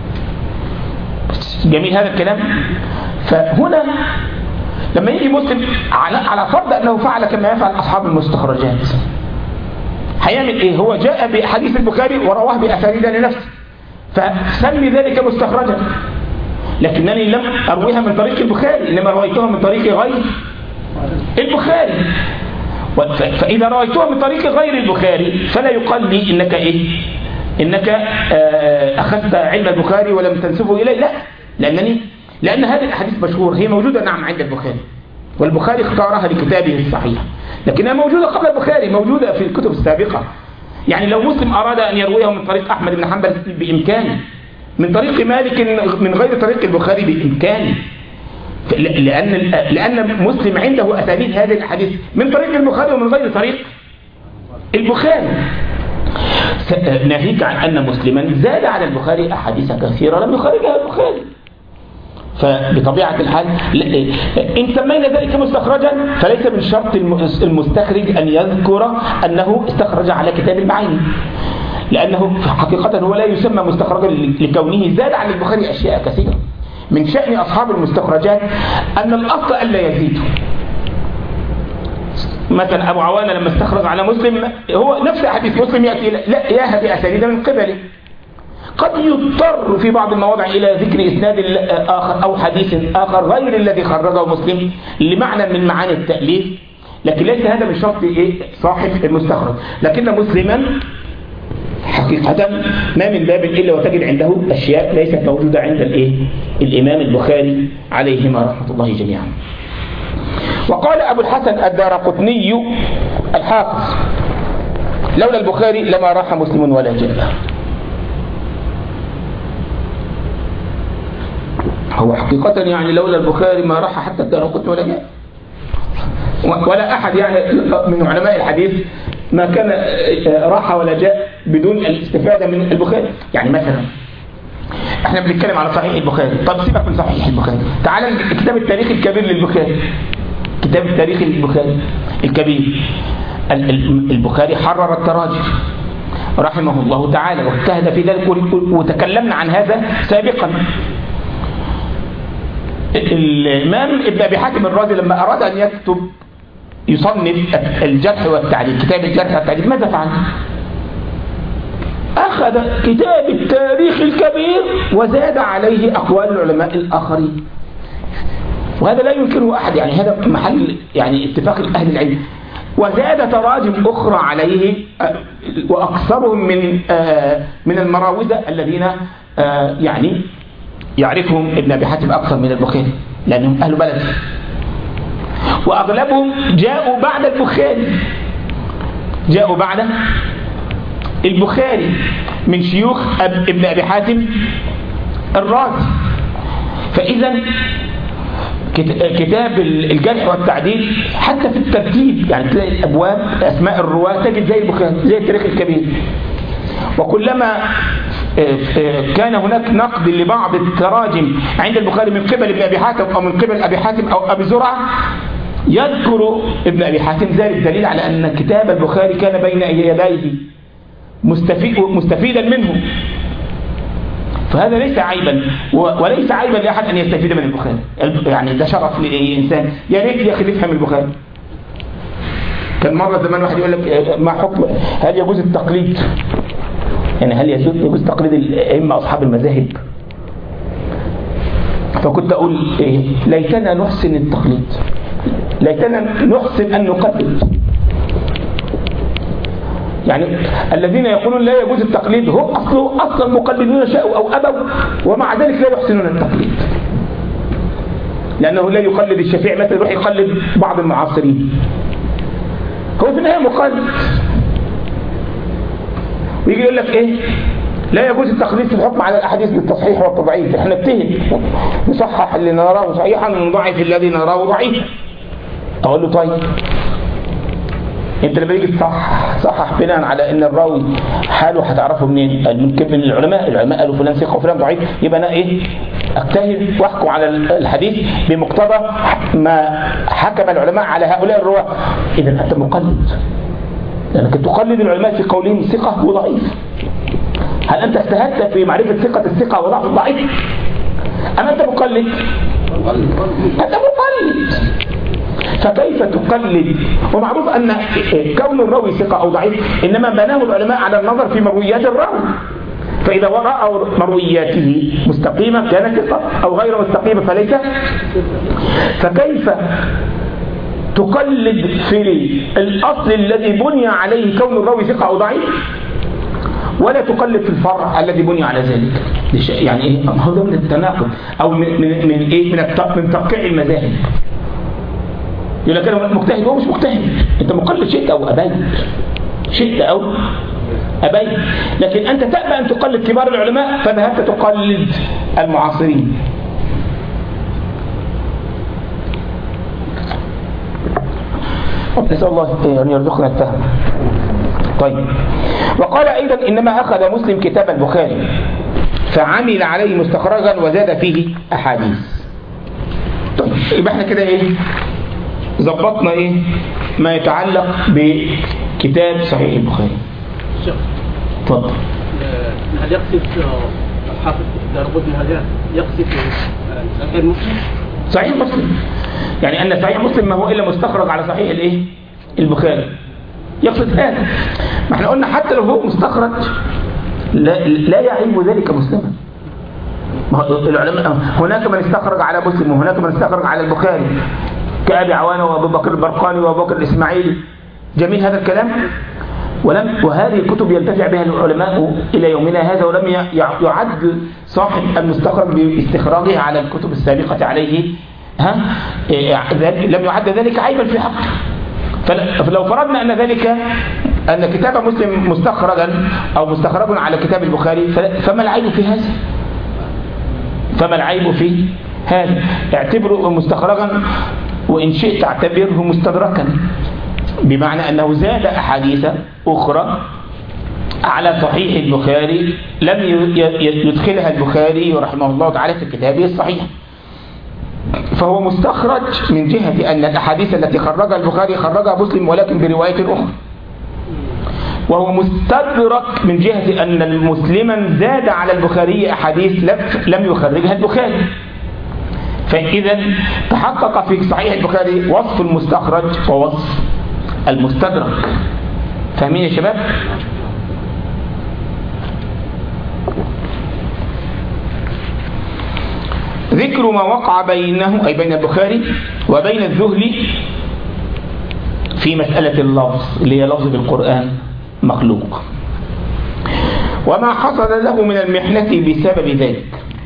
جميل هذا الكلام. فهنا لما يجي مسلم على على فرض أنه فعل كما يفعل أصحاب المستخرجات، هيعمل إيه؟ هو جاء بحديث البخاري ورواه بأسانيد لنفسه، فسمي ذلك مستخرجا، لكنني لم أرويها من طريق البخاري، إنما رويتها من طريق غير البخاري. فإذا رويتها من طريق غير البخاري فلا يقال لي إنك إيه؟ إنك أخذت علم البخاري ولم تنسبه إليه، لا، لأنني لأن هذه الأحاديث مشهورة، هي موجودة نعم عند البخاري، والبخاري اختارها لكتابه الصحيح، لكنها موجودة قبل البخاري، موجودة في الكتب السابقة. يعني لو مسلم أراد أن يرويها من طريق أحمد بن حنبل بإمكانه، من طريق مالك من غير طريق البخاري بإمكانه، لأن لأن مسلم عنده أسانيد هذه الأحاديث من طريق البخاري ومن غير طريق البخاري. ناهيك عن أن مسلما زاد على البخاري أحاديث كثيرة لم يخرجها البخاري. فبطبيعة الحال إن سمينا ذلك مستخرجا فليس من شرط المستخرج أن يذكر أنه استخرج على كتاب بعينه، لأنه حقيقة هو لا يسمى مستخرجا لكونه زاد على البخاري أشياء كثيرة. من شأن أصحاب المستخرجات أن الأصل ألا يزيد. مثلا أبو عوانة لما استخرج على مسلم هو نفس حديث مسلم يأتي لا ياهد بأسانيد من قبله، قد يضطر في بعض المواضع إلى ذكر إسناد آخر أو حديث آخر غير الذي خرجه مسلم لمعنى من معاني التأليف، لكن ليس هذا من شرط إيه صاحب المستخرج. لكن مسلما حقيقة ما من باب إلا وتجد عنده أشياء ليست موجودة عند الإيه الإمام البخاري عليهما رحمة الله جميعا. وقال أبو الحسن الدارقطني الحافظ: لولا البخاري لما راح مسلم ولا جاء. هو حقيقة يعني لولا البخاري ما راح حتى الدارقطني ولا جاء، ولا أحد يعني من علماء الحديث ما كان راح ولا جاء بدون الاستفادة من البخاري. يعني مثلا احنا بنتكلم على صحيح البخاري. طب سيبك من صحيح البخاري، تعال كتاب التاريخ الكبير للبخاري. كتاب التاريخ البخاري الكبير، البخاري حرر التراجم رحمه الله تعالى واجتهد في ذلك، وتكلمنا عن هذا سابقا. الإمام ابن أبي حاتم الرازي لما أراد أن يكتب يصنف الجرح والتعديل، كتاب الجرح والتعديل، ماذا فعل؟ أخذ كتاب التاريخ الكبير وزاد عليه أقوال العلماء الآخرين، وهذا لا يمكنه أحد، يعني هذا محل يعني اتفاق أهل العلم. وزاد تراجم أخرى عليه، وأكثرهم من من المراوزة الذين يعني يعرفهم ابن أبي حاتم أكثر من البخاري لأنهم أهل بلد، وأغلبهم جاءوا بعد البخاري جاءوا بعد البخاري من شيوخ ابن أبي حاتم الرازي. فإذا كتاب الجرح والتعديل حتى في الترتيب، يعني تلاقي الأبواب أسماء الرواة تجد زي البخاري زي التاريخ الكبير. وكلما كان هناك نقد لبعض التراجم عند البخاري من قبل ابن أبي حاتم أو من قبل أبي حاتم أو أبي زرعة، يذكر ابن أبي حاتم ذلك دليل على أن كتاب البخاري كان بين يديه مستفيد مستفيدا منه. فهذا ليس عيبا، وليس عيبا لأحد أن يستفيد من البخاري، يعني ده شرف لإنسان. يا ريت يا أخي يفهم البخاري. كان مرة زمان واحد يقول لك ما حكم، هل يجوز التقليد؟ يعني هل يجوز تقليد الأئمة أصحاب المذاهب؟ فكنت أقول إيه؟ ليتنا نحسن التقليد، ليتنا نحسن أن نقلد. يعني الذين يقولون لا يجوز التقليد هم أصله أصلا مقلدون شاءوا أو أبوا، ومع ذلك لا يحسنون التقليد، لأنه لا يقلد الشافعي مثلا يروح يقلد بعض المعاصرين، هو في النهاية مقلد. ويجي يقول لك إيه؟ لا يجوز التقليد في الحكم على الأحاديث بالتصحيح والتضعيف. احنا نتهم نصحح اللي نراه صحيحا ونضعف الذي نراه ضعيفا. أقول له طيب انت لما تيجي تصحح صحح بناء على ان الراوي حاله هتعرفه منين؟ من من العلماء، العلماء قالوا فلان ثقه وفلان ضعيف، يبقى انا ايه؟ اجتهد واحكم على الحديث بمقتضى ما حكم العلماء على هؤلاء الرواه. اذا انت مقلد، لانك تقلد العلماء في قولهم ثقه وضعيف. هل انت اجتهدت في معرفه ثقه الثقه وضعف الضعيف؟ ام انت مقلد؟ انت مقلد. فكيف تقلد؟ ومعروف أن كون الراوي ثقة أو ضعيف إنما بناه العلماء على النظر في مرويات الراوي، فإذا رأوا مروياته مستقيمة كان ثقة أو غير مستقيمة فليس. فكيف تقلد في الأصل الذي بني عليه كون الراوي ثقة أو ضعيف، ولا تقلد في الفرع الذي بني على ذلك؟ يعني إيه؟ هذا من التناقض أو من من من إيه؟ من من تقطيع المذاهب. يقول لك انا مجتهد وهو مش مجتهد، انت مقلد شئت او ابيت، شئت او ابيت. لكن انت تأبى ان تقلد كبار العلماء فذهبت تقلد المعاصرين. نسأل الله ان يرزقنا الفهم. طيب، وقال ايضا انما اخذ مسلم كتاب البخاري فعمل عليه مستخرجا وزاد فيه احاديث. طيب يبقى احنا كده ايه؟ ضبطنا ايه ما يتعلق بكتاب صحيح البخاري. اتفضل. هل يقصد حافظ دارقطني هذا يقصد صحيح مسلم؟ صحيح مسلم، يعني ان صحيح مسلم ما هو الا مستخرج على صحيح الايه البخاري، يقصد هذا. ما احنا قلنا حتى لو هو مستخرج لا, لا يعيب ذلك مسلما. العلماء هناك من استخرج على مسلم وهناك من استخرج على البخاري كأبي عوانة وأبو بكر البرقاني وأبو بكر الإسماعيلي، جميل هذا الكلام. ولم وهذه الكتب ينتفع بها العلماء إلى يومنا هذا، ولم يعد صاحب المستخرج باستخراجه على الكتب السابقة عليه ها لم يعد ذلك عيبا في حقه. فلو فرضنا أن ذلك أن كتاب مسلم مستخرجا أو مستخرج على كتاب البخاري فما العيب في هذا؟ فما العيب في هذا؟ اعتبره مستخرجا، وإن شئت اعتبره مستدركا، بمعنى أنه زاد أحاديث أخرى على صحيح البخاري لم يدخلها البخاري رحمه الله تعالى في كتابه الصحيح، فهو مستخرج من جهة أن الأحاديث التي خرجها البخاري خرجها مسلم ولكن برواية أخرى، وهو مستدرك من جهة أن مسلما زاد على البخاري أحاديث لم يخرجها البخاري. فإذا تحقق في صحيح البخاري وصف المستخرج ووصف المستدرك. فاهمين يا شباب؟ ذكر ما وقع بينه أي بين البخاري وبين الذهلي في مسألة اللفظ اللي هي لفظ بالقرآن مخلوق، وما حصل له من المحنة بسبب ذلك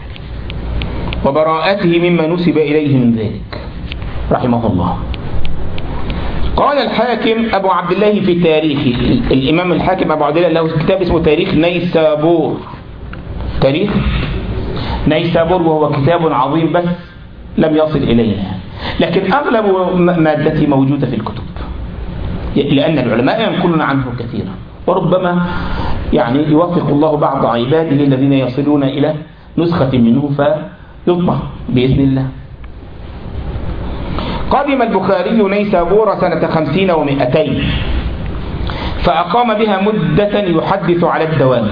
وبراءته مما نسب إليه من ذلك رحمه الله. قال الحاكم أبو عبد الله في تاريخه، الإمام الحاكم أبو عبد الله له كتاب اسمه تاريخ نيسابور، تاريخ نيسابور، وهو كتاب عظيم بس لم يصل إلينا، لكن أغلب مادته موجودة في الكتب لأن العلماء ينقلون عنه كثيرا، وربما يعني يوفق الله بعض عباده الذين يصلون إلى نسخة منه فيطبع بإذن الله. قدم البخاري نيسابور سنة خمسين ومئتين، فأقام بها مدة يحدث على الدوام.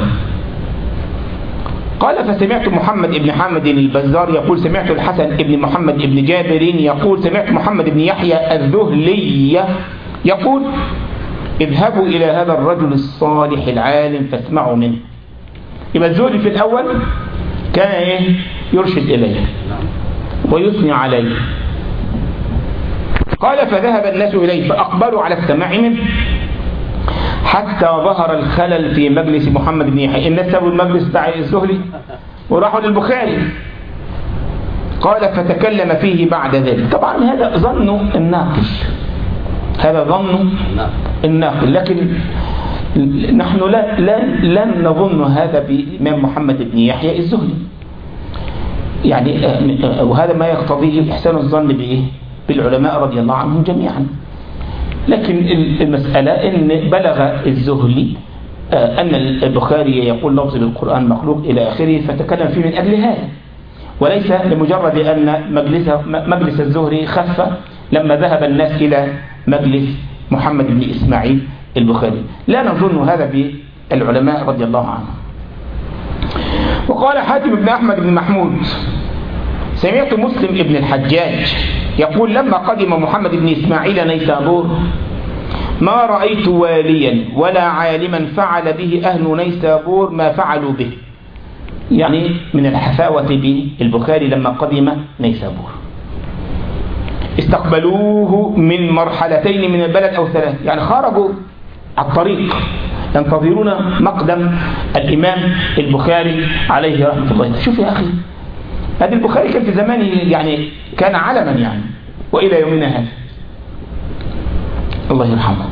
قال فسمعت محمد بن حامد البزار يقول سمعت الحسن بن محمد بن جابر يقول سمعت محمد بن يحيى الذهلي يقول اذهبوا إلى هذا الرجل الصالح العالم فاسمعوا منه. يبقى الذهلي في الأول كان إيه؟ يرشد إليه ويثني عليه. قال فذهب الناس إليه فأقبلوا على السماع منه حتى ظهر الخلل في مجلس محمد بن يحيى. الناس سابوا المجلس بتاع الذهلي وراحوا للبخاري. قال فتكلم فيه بعد ذلك. طبعا هذا ظن الناقل، هذا ظن الناقل، لكن نحن لا لا لن نظن هذا بإمام محمد بن يحيى الذهلي، يعني وهذا ما يقتضيه إحسان الظن بإيه؟ بالعلماء رضي الله عنهم جميعا. لكن المسألة إن بلغ الذهلي أن البخاري يقول لفظ بالقرآن مخلوق إلى آخره، فتكلم فيه من أجل هذا، وليس لمجرد أن مجلس مجلس الزهري خف لما ذهب الناس إلى مجلس محمد بن إسماعيل البخاري. لا نظن هذا بالعلماء رضي الله عنهم. وقال حاتم بن أحمد بن محمود سمعت مسلم بن الحجاج يقول لما قدم محمد بن إسماعيل نيسابور ما رأيت واليا ولا عالما فعل به أهل نيسابور ما فعلوا به، يعني من الحفاوة بالبخاري لما قدم نيسابور. استقبلوه من مرحلتين من البلد أو ثلاث، يعني خرجوا على الطريق ينتظرون مقدم الإمام البخاري عليه رحمة الله. شوف يا أخي، هذا البخاري كان في زمانه يعني كان علما يعني، وإلى يومنا هذا الله يرحمه.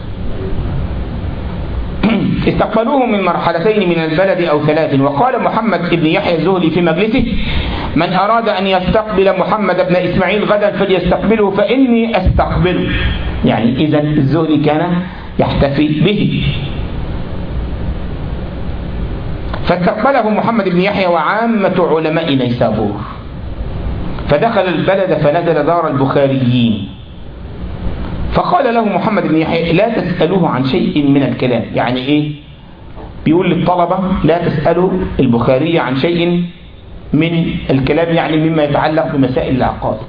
استقبلوه من مرحلتين من البلد أو ثلاث. وقال محمد بن يحيى الذهلي في مجلسه من أراد أن يستقبل محمد بن إسماعيل غدا فليستقبله فإني أستقبله، يعني إذا الذهلي كان يحتفي به. فاستقبله محمد بن يحيى وعامة علماء نيسابور، فدخل البلد فنزل دار البخاريين، فقال له محمد بن يحيى لا تسألوه عن شيء من الكلام. يعني إيه؟ بيقول للطلبة لا تسألوا البخاري عن شيء من الكلام، يعني مما يتعلق بمسائل العقائد،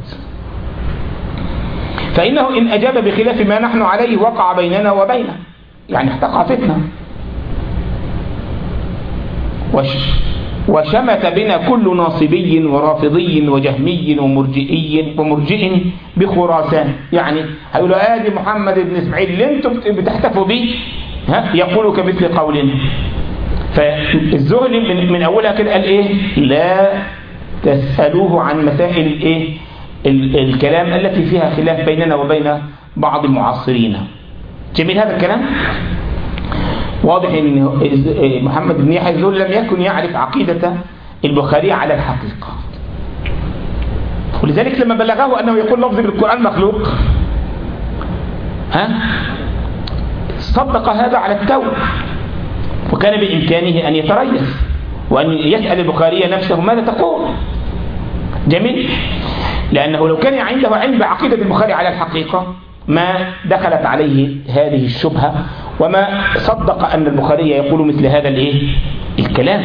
فإنه إن أجاب بخلاف ما نحن عليه وقع بيننا وبينه، يعني احتقع فتنة وش وشمت بنا كل ناصبي ورافضي وجهمي ومرجئي ومرجئ بخراسان. يعني هيقولوا آدي محمد بن إسماعيل اللي انتم بتحتفوا به ها يقولوا كمثل قولنا. فالزهلي من, من أولها كده قال إيه؟ لا تسألوه عن مسائل الإيه؟ الكلام التي فيها خلاف بيننا وبين بعض المعاصرين. جميل هذا الكلام؟ واضح ان محمد بن يحيى الذهلي لم يكن يعرف عقيدة البخاري على الحقيقة، ولذلك لما بلغه انه يقول لفظ بالقرآن مخلوق ها صدق هذا على التو وكان بإمكانه أن يتريث وأن يسأل البخاري نفسه ماذا تقول. جميل. لأنه لو كان عنده علم بعقيدة البخاري على الحقيقة ما دخلت عليه هذه الشبهة وما صدق أن البخاري يقول مثل هذا الإيه؟ الكلام.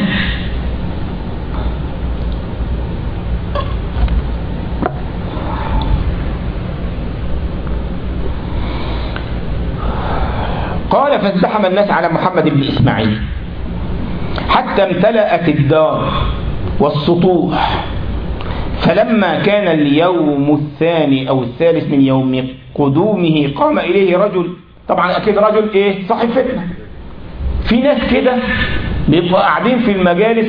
قال فازدحم الناس على محمد بن إسماعيل حتى امتلأت الدار والسطوح، فلما كان اليوم الثاني أو الثالث من يوم قدومه قام إليه رجل. طبعا أكيد رجل إيه؟ صاحب فتنة. في ناس كده بيبقوا قاعدين في المجالس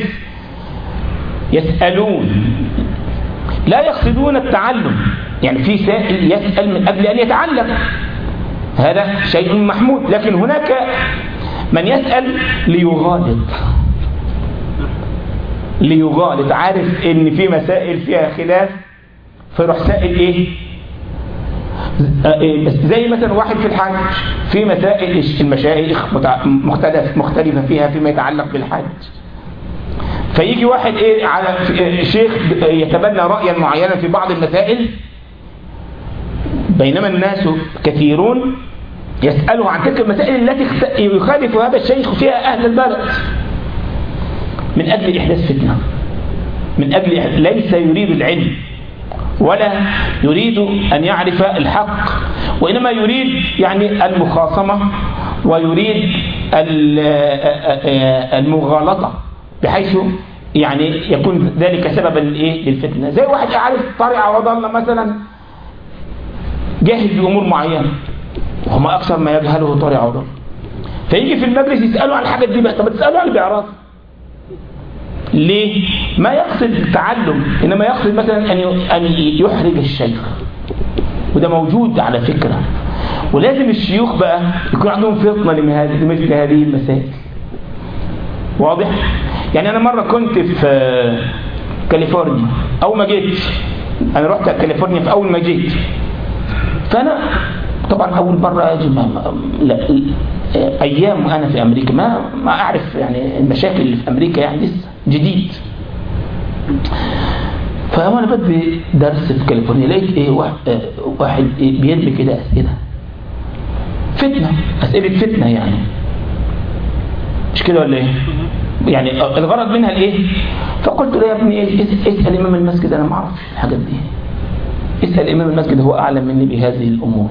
يسألون لا يقصدون التعلم، يعني في سائل يسأل من أجل أن يتعلم، هذا شيء محمود. لكن هناك من يسأل ليغالط ليغالط عارف ان في مسائل فيها خلاف فيروح سائل ايه؟ زي مثلا واحد في الحج في مسائل المشايخ مختلف مختلفة فيها فيما يتعلق بالحج، فيجي واحد ايه على شيخ يتبنى رأيا معينا في بعض المسائل بينما الناس كثيرون يسألوا عن تلك المسائل التي يخالف هذا الشيخ فيها أهل البلد من أجل إحداث فتنة، من أجل ليس يريد العلم ولا يريد أن يعرف الحق، وإنما يريد يعني المخاصمة ويريد المغالطة بحيث يعني يكون ذلك سببا للفتنة. زي واحد يعرف طريقة وضل مثلا جاهل بأمور معينة وما أكثر ما يجهله طريقة وضل، فيجي في المجلس يسألوا عن الحاجات دي بقى. طب تسألوا عن البعراض ليه؟ ما يقصد التعلم، إنما يقصد مثلا أن يحرج الشيخ، وده موجود على فكرة. ولازم الشيوخ بقى يكون عندهم فطنة لمثل هذه المسائل. واضح؟ يعني أنا مرة كنت في كاليفورنيا أول ما جيت، أنا رحت كاليفورنيا في أول ما جيت، فأنا طبعا أول مرة أجي لا أيام أنا في أمريكا ما ما أعرف يعني المشاكل اللي في أمريكا، يعني لسه جديد. فأنا بدي درس في كاليفورنيا لقيت إيه واحد إيه بيدمي كده أسئلة فتنة، أسئلة فتنة يعني مش كده ولا إيه؟ يعني الغرض منها الإيه؟ فقلت له يا ابني إيه اسأل إمام المسجد، أنا ما أعرفش الحاجات دي، اسأل إمام المسجد هو أعلم مني بهذه الأمور.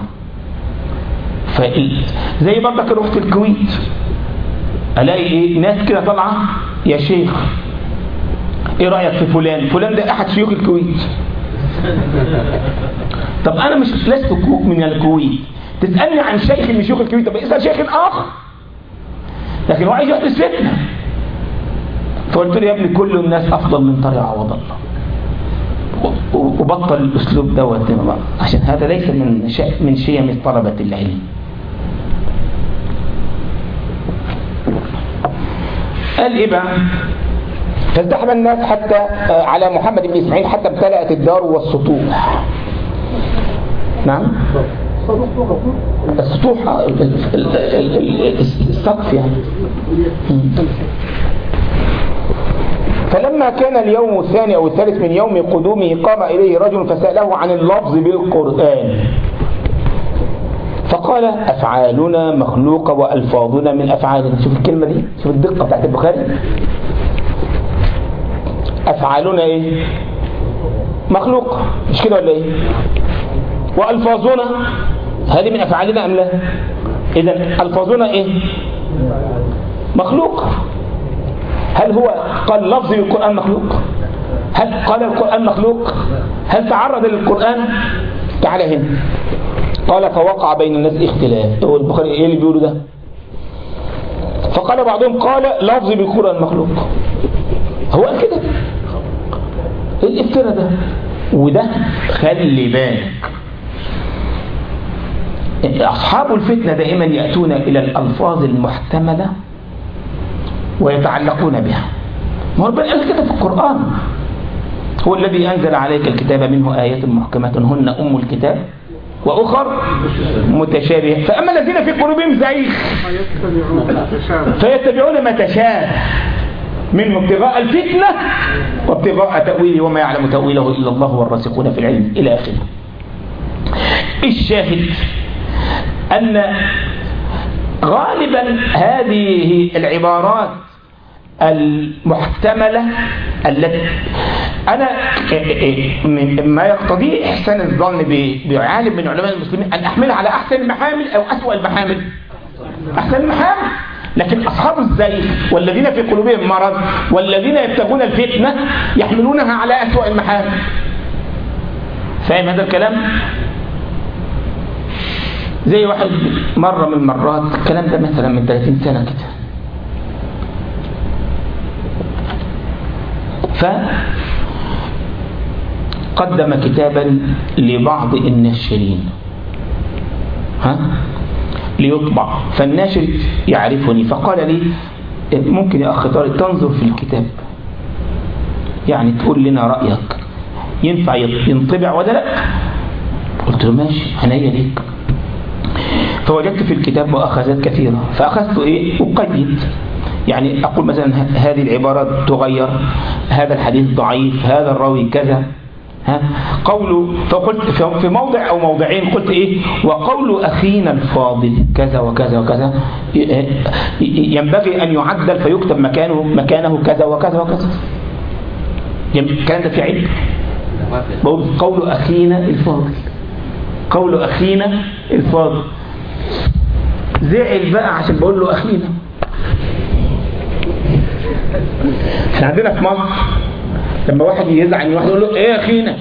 زي برضك رحت الكويت الاقي ايه ناس كده طالعه يا شيخ ايه رايك في فلان؟ فلان ده احد شيوخ الكويت. طب انا مش لست من الكويت تسالني عن شيخ من شيوخ الكويت، طب اسال شيخ اخر، لكن هو عايز يحدث فتنه. فقلت له يا ابني كل الناس افضل من طريق عوض الله، وبطل الاسلوب دوت عشان هذا ليس من من شيم طلبه العلم. قال ايه بقى؟ فازدحم الناس حتى على محمد بن اسماعيل حتى امتلأت الدار والسطوح. نعم السطوح السقف يعني. فلما كان اليوم الثاني او الثالث من يوم قدومه قام اليه رجل فسأله عن اللفظ بالقرآن فقال أفعالنا مخلوقة وألفاظنا من أفعالنا. شوف الكلمة دي، شوف الدقة بتاعت البخاري. أفعالنا إيه؟ مخلوقة مش كده ولا إيه؟ وألفاظنا هذه من أفعالنا أم لا؟ إذن ألفاظنا إيه؟ مخلوقة. هل هو قال لفظ القرآن مخلوق؟ هل قال القرآن مخلوق؟ هل تعرض للقرآن؟ تعالى هنا. قال فوقع بين الناس اختلاف. هو البخاري ايه اللي بيقوله ده؟ فقال بعضهم قال لفظ بالقرآن مخلوق. هو قال كده؟ ايه الافتراء ده؟ وده خلي بالك اصحاب الفتنة دائما يأتون الى الالفاظ المحتملة ويتعلقون بها. ما ربنا قال كده في القرآن هو الذي أنزل عليك الكتاب منه آيات محكمات هن أم الكتاب وأخر متشابهة. فأما الذين في قلوبهم زيغ فيتبعون ما تشابه منه ابتغاء الفتنة وابتغاء تأويله وما يعلم تأويله إلا الله والراسخون في العلم إلى آخره. الشاهد أن غالبا هذه العبارات المحتملة التي أنا ما يقتضي إحسان الظن بعالم من علماء المسلمين أن أحملها على أحسن المحامل أو أسوأ المحامل. أحسن المحامل، لكن أصحاب الزيغ والذين في قلوبهم مرض والذين يبتغون الفتنة يحملونها على أسوأ المحامل. فاهم هذا الكلام؟ زي واحد مرة من المرات، الكلام ده مثلا من ثلاثين سنة كده، فقدم كتابا لبعض الناشرين ها ليطبع، فالناشر يعرفني فقال لي ممكن يا أخي طارق تنظر في الكتاب، يعني تقول لنا رأيك ينفع ينطبع ولا لا؟ قلت له ماشي عناية ليك. فوجدت في الكتاب مؤاخذات كثيرة، فأخذت إيه أقيد، يعني أقول مثلا هذه العبارة تغير، هذا الحديث ضعيف، هذا الراوي كذا، ها قوله. فقلت في موضع أو موضعين قلت إيه وقول أخينا الفاضل كذا وكذا وكذا ينبغي أن يعدل فيكتب مكانه مكانه كذا وكذا وكذا. كان ده في علم. قول أخينا الفاضل، قول أخينا الفاضل. زعل بقى عشان بقول له أخينا. احنا عندنا في مصر لما واحد يزعل من واحد يقول له ايه يا اخينا.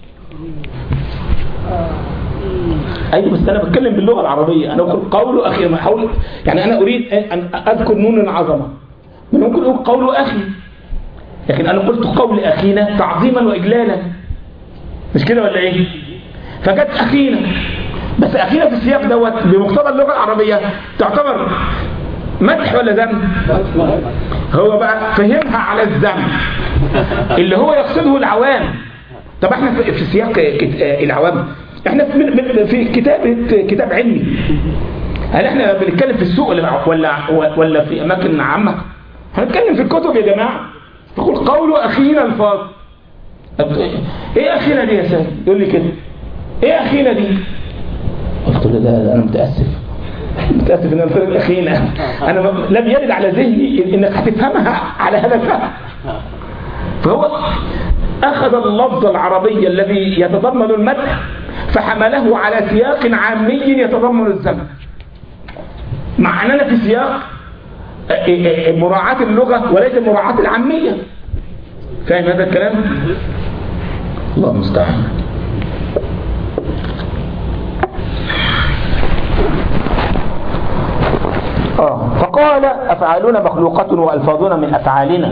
ايوه بس انا بتكلم باللغه العربيه، انا اقول قول اخي، ما حاول يعني انا اريد ان اذكر نون العظمه، من ممكن اقول قول اخي، لكن انا قلت قول اخينا تعظيما واجلالا، مش كده ولا ايه؟ فجت اخينا، بس اخينا في السياق دوت بمقتضى اللغه العربيه تعتبر مدح ولا ذم؟ هو بقى فهمها على الذم اللي هو يقصده العوام. طب احنا في سياق العوام، احنا في كتاب كتاب علمي، هل احنا بنتكلم في السوق ولا ولا في اماكن عامه؟ هنتكلم في الكتب يا جماعه. نقول قول اخينا الفاضل. ايه اخينا دي يا سيدي؟ يقول لي كده ايه اخينا دي؟ قلت له لا انا متاسف متأسف ان الفرق الاخينا انا لم يرد على ذهني انك هتفهمها على هذا الفهم. فهو اخذ اللفظ العربي الذي يتضمن المدح فحمله على سياق عامي يتضمن الذم، مع اننا في سياق مراعاة اللغة وليس مراعاة العامية. فاهم هذا الكلام؟ الله المستعان. آه. فقال أفعالنا مخلوقة وألفاظنا من أفعالنا.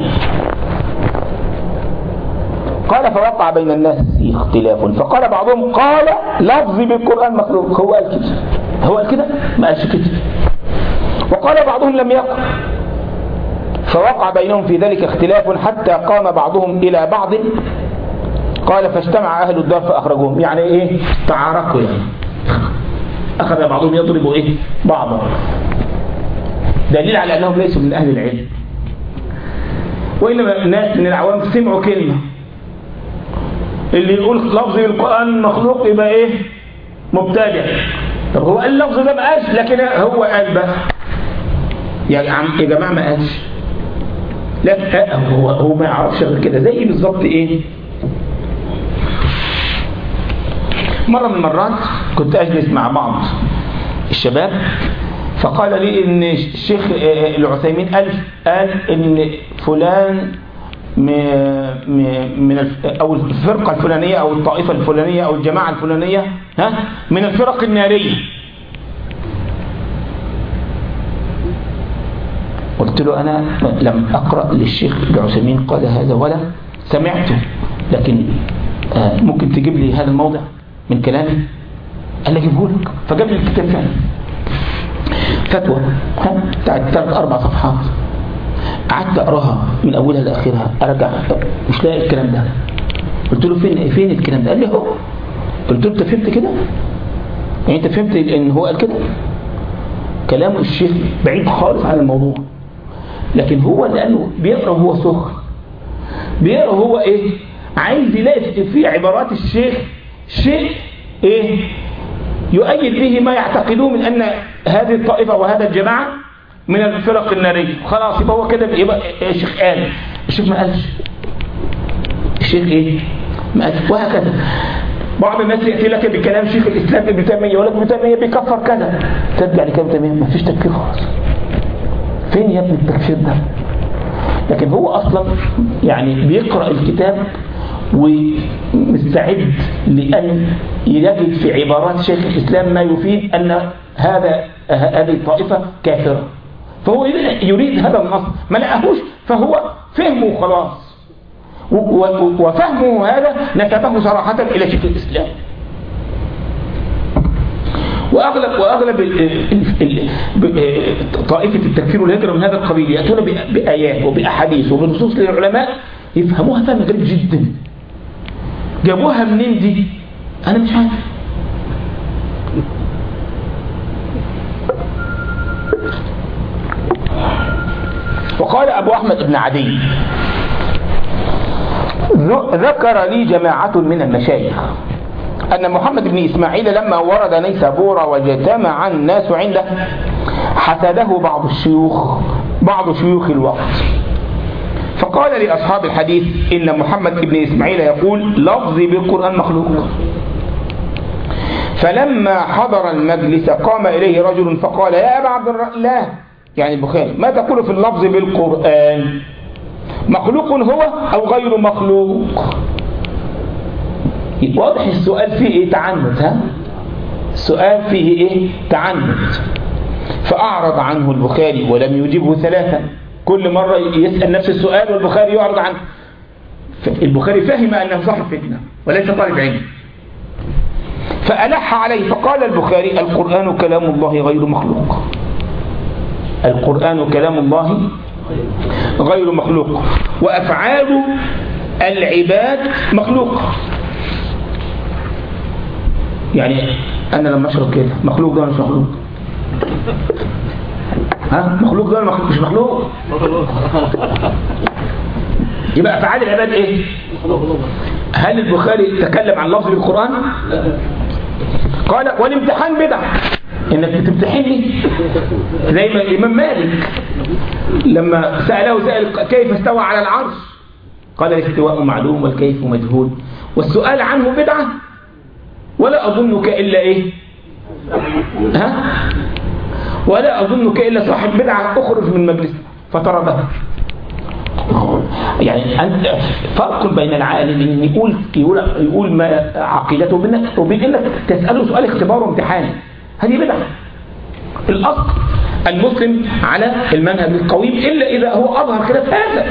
قال فوقع بين الناس اختلاف، فقال بعضهم قال لفظي بالقرآن مخلوق. هو قال كده؟ هو قال كده؟ ما قالش كده. وقال بعضهم لم يقل. فوقع بينهم في ذلك اختلاف حتى قام بعضهم إلى بعض. قال فاجتمع أهل الدار فأخرجوهم. يعني إيه؟ تعاركوا، يعني أخذ بعضهم يضرب إيه؟ بعضا، دليل على أنهم ليسوا من أهل العلم، وإنما الناس من العوام سمعوا كلمة، اللي يقول لفظ القرآن مخلوق يبقى إيه؟ مبتدع. طب هو قال اللفظ ده ما قالش، لكن هو قال بقى يا عم يا جماعة ما قالش، لا هو هو ما يعرفش غير كده. زي بالظبط إيه؟ مرة من المرات كنت أجلس مع بعض الشباب، فقال لي ان الشيخ العثيمين قال قال ان فلان من او الفرقه الفلانيه او الطائفه الفلانيه او الجماعه الفلانيه ها من الفرق الناريه. قلت له انا لم اقرا للشيخ العثيمين قال هذا ولا سمعته، لكن ممكن تجيب لي هذا الموضع من كلامي؟ قال لي اجيبه لك. فجاب لي الكتاب فعلا، فتوى بتاعت ثلاث اربع صفحات، قعدت اقراها من اولها لاخرها ارجع مش لاقي الكلام ده. قلت له فين فين الكلام ده؟ قال لي اهو. قلت له انت فهمت كده؟ يعني انت فهمت ان هو قال كده؟ كلام الشيخ بعيد خالص عن الموضوع، لكن هو لانه بيقرا وهو سخن، بيقرا هو ايه عايز يلاقي في عبارات الشيخ شيء ايه يؤيد به ما يعتقدون من ان هذه الطائفه وهذا الجماعه من الفرق الناريه. خلاص يبقى هو كده، يبقى الشيخ قال، الشيخ ما قالش، الشيخ ايه ما قالش. وهكذا بعض الناس ياتي لك بكلام شيخ الاسلام ابن تيميه، يقول لك ابن تيميه بيكفر كذا، ترجع لكلام تيميه ما فيش تكفير خالص. فين يا ابن التكفير ده؟ لكن هو اصلا يعني بيقرا الكتاب ومستعد لان يجد في عبارات شيخ الاسلام ما يفيد ان هذا هذه الطائفه كافره، فهو يريد هذا النص، ما لقاهوش فهو فهمه خلاص، وفهمه هذا نسبه صراحه الى شيخ الاسلام. واغلب واغلب طائفه التكفير والهجره من هذا القبيل ياتون بايات وباحاديث وبنصوص للعلماء يفهموها فهم غريب جدا. جابوها منين دي؟ انا مش عارف. وقال ابو احمد بن عدي: ذكر لي جماعه من المشايخ أن محمد بن إسماعيل لما ورد نيسابور واجتمع الناس عنده حسده بعض الشيوخ بعض شيوخ الوقت، فقال لأصحاب الحديث: إن محمد بن إسماعيل يقول لفظي بالقرآن مخلوق. فلما حضر المجلس قام إليه رجل فقال: يا أبا عبد الله، يعني البخاري، ما تقول في اللفظ بالقرآن؟ مخلوق هو أو غير مخلوق؟ واضح السؤال فيه ايه؟ تعنت. ها السؤال فيه ايه؟ تعنت. فأعرض عنه البخاري ولم يجيبه ثلاثا، كل مرة يسأل نفس السؤال والبخاري يعرض عنه. البخاري فهم أنه صاحب فتنة وليس طالب علم، فألح عليه فقال البخاري: القرآن كلام الله غير مخلوق. القرآن كلام الله غير مخلوق، وأفعال العباد مخلوق. يعني أنا لما أشرب كده مخلوق ده مش مخلوق؟ ها مخلوق ده مش مخلوق؟ يبقى أفعال العباد إيه؟ هل البخاري تكلم عن لفظ القرآن؟ قال: والامتحان بدعة، إنك بتمتحني زي ما الإمام مالك لما سأله سأل كيف استوى على العرش، قال: الاستواء معلوم والكيف مجهول، والسؤال عنه بدعة، ولا أظنك إلا إيه؟ ها؟ ولا أظنك إلا صاحب بدعة، أخرج من مجلس فطردها. يعني أنت فرق بين العالم إن يقول يقول يقول ما عقيدته وبين إنك تسأله سؤال اختبار وامتحان، هذه بدعة. الأصل المسلم على المنهج القويم إلا إذا هو أظهر خلاف هذا.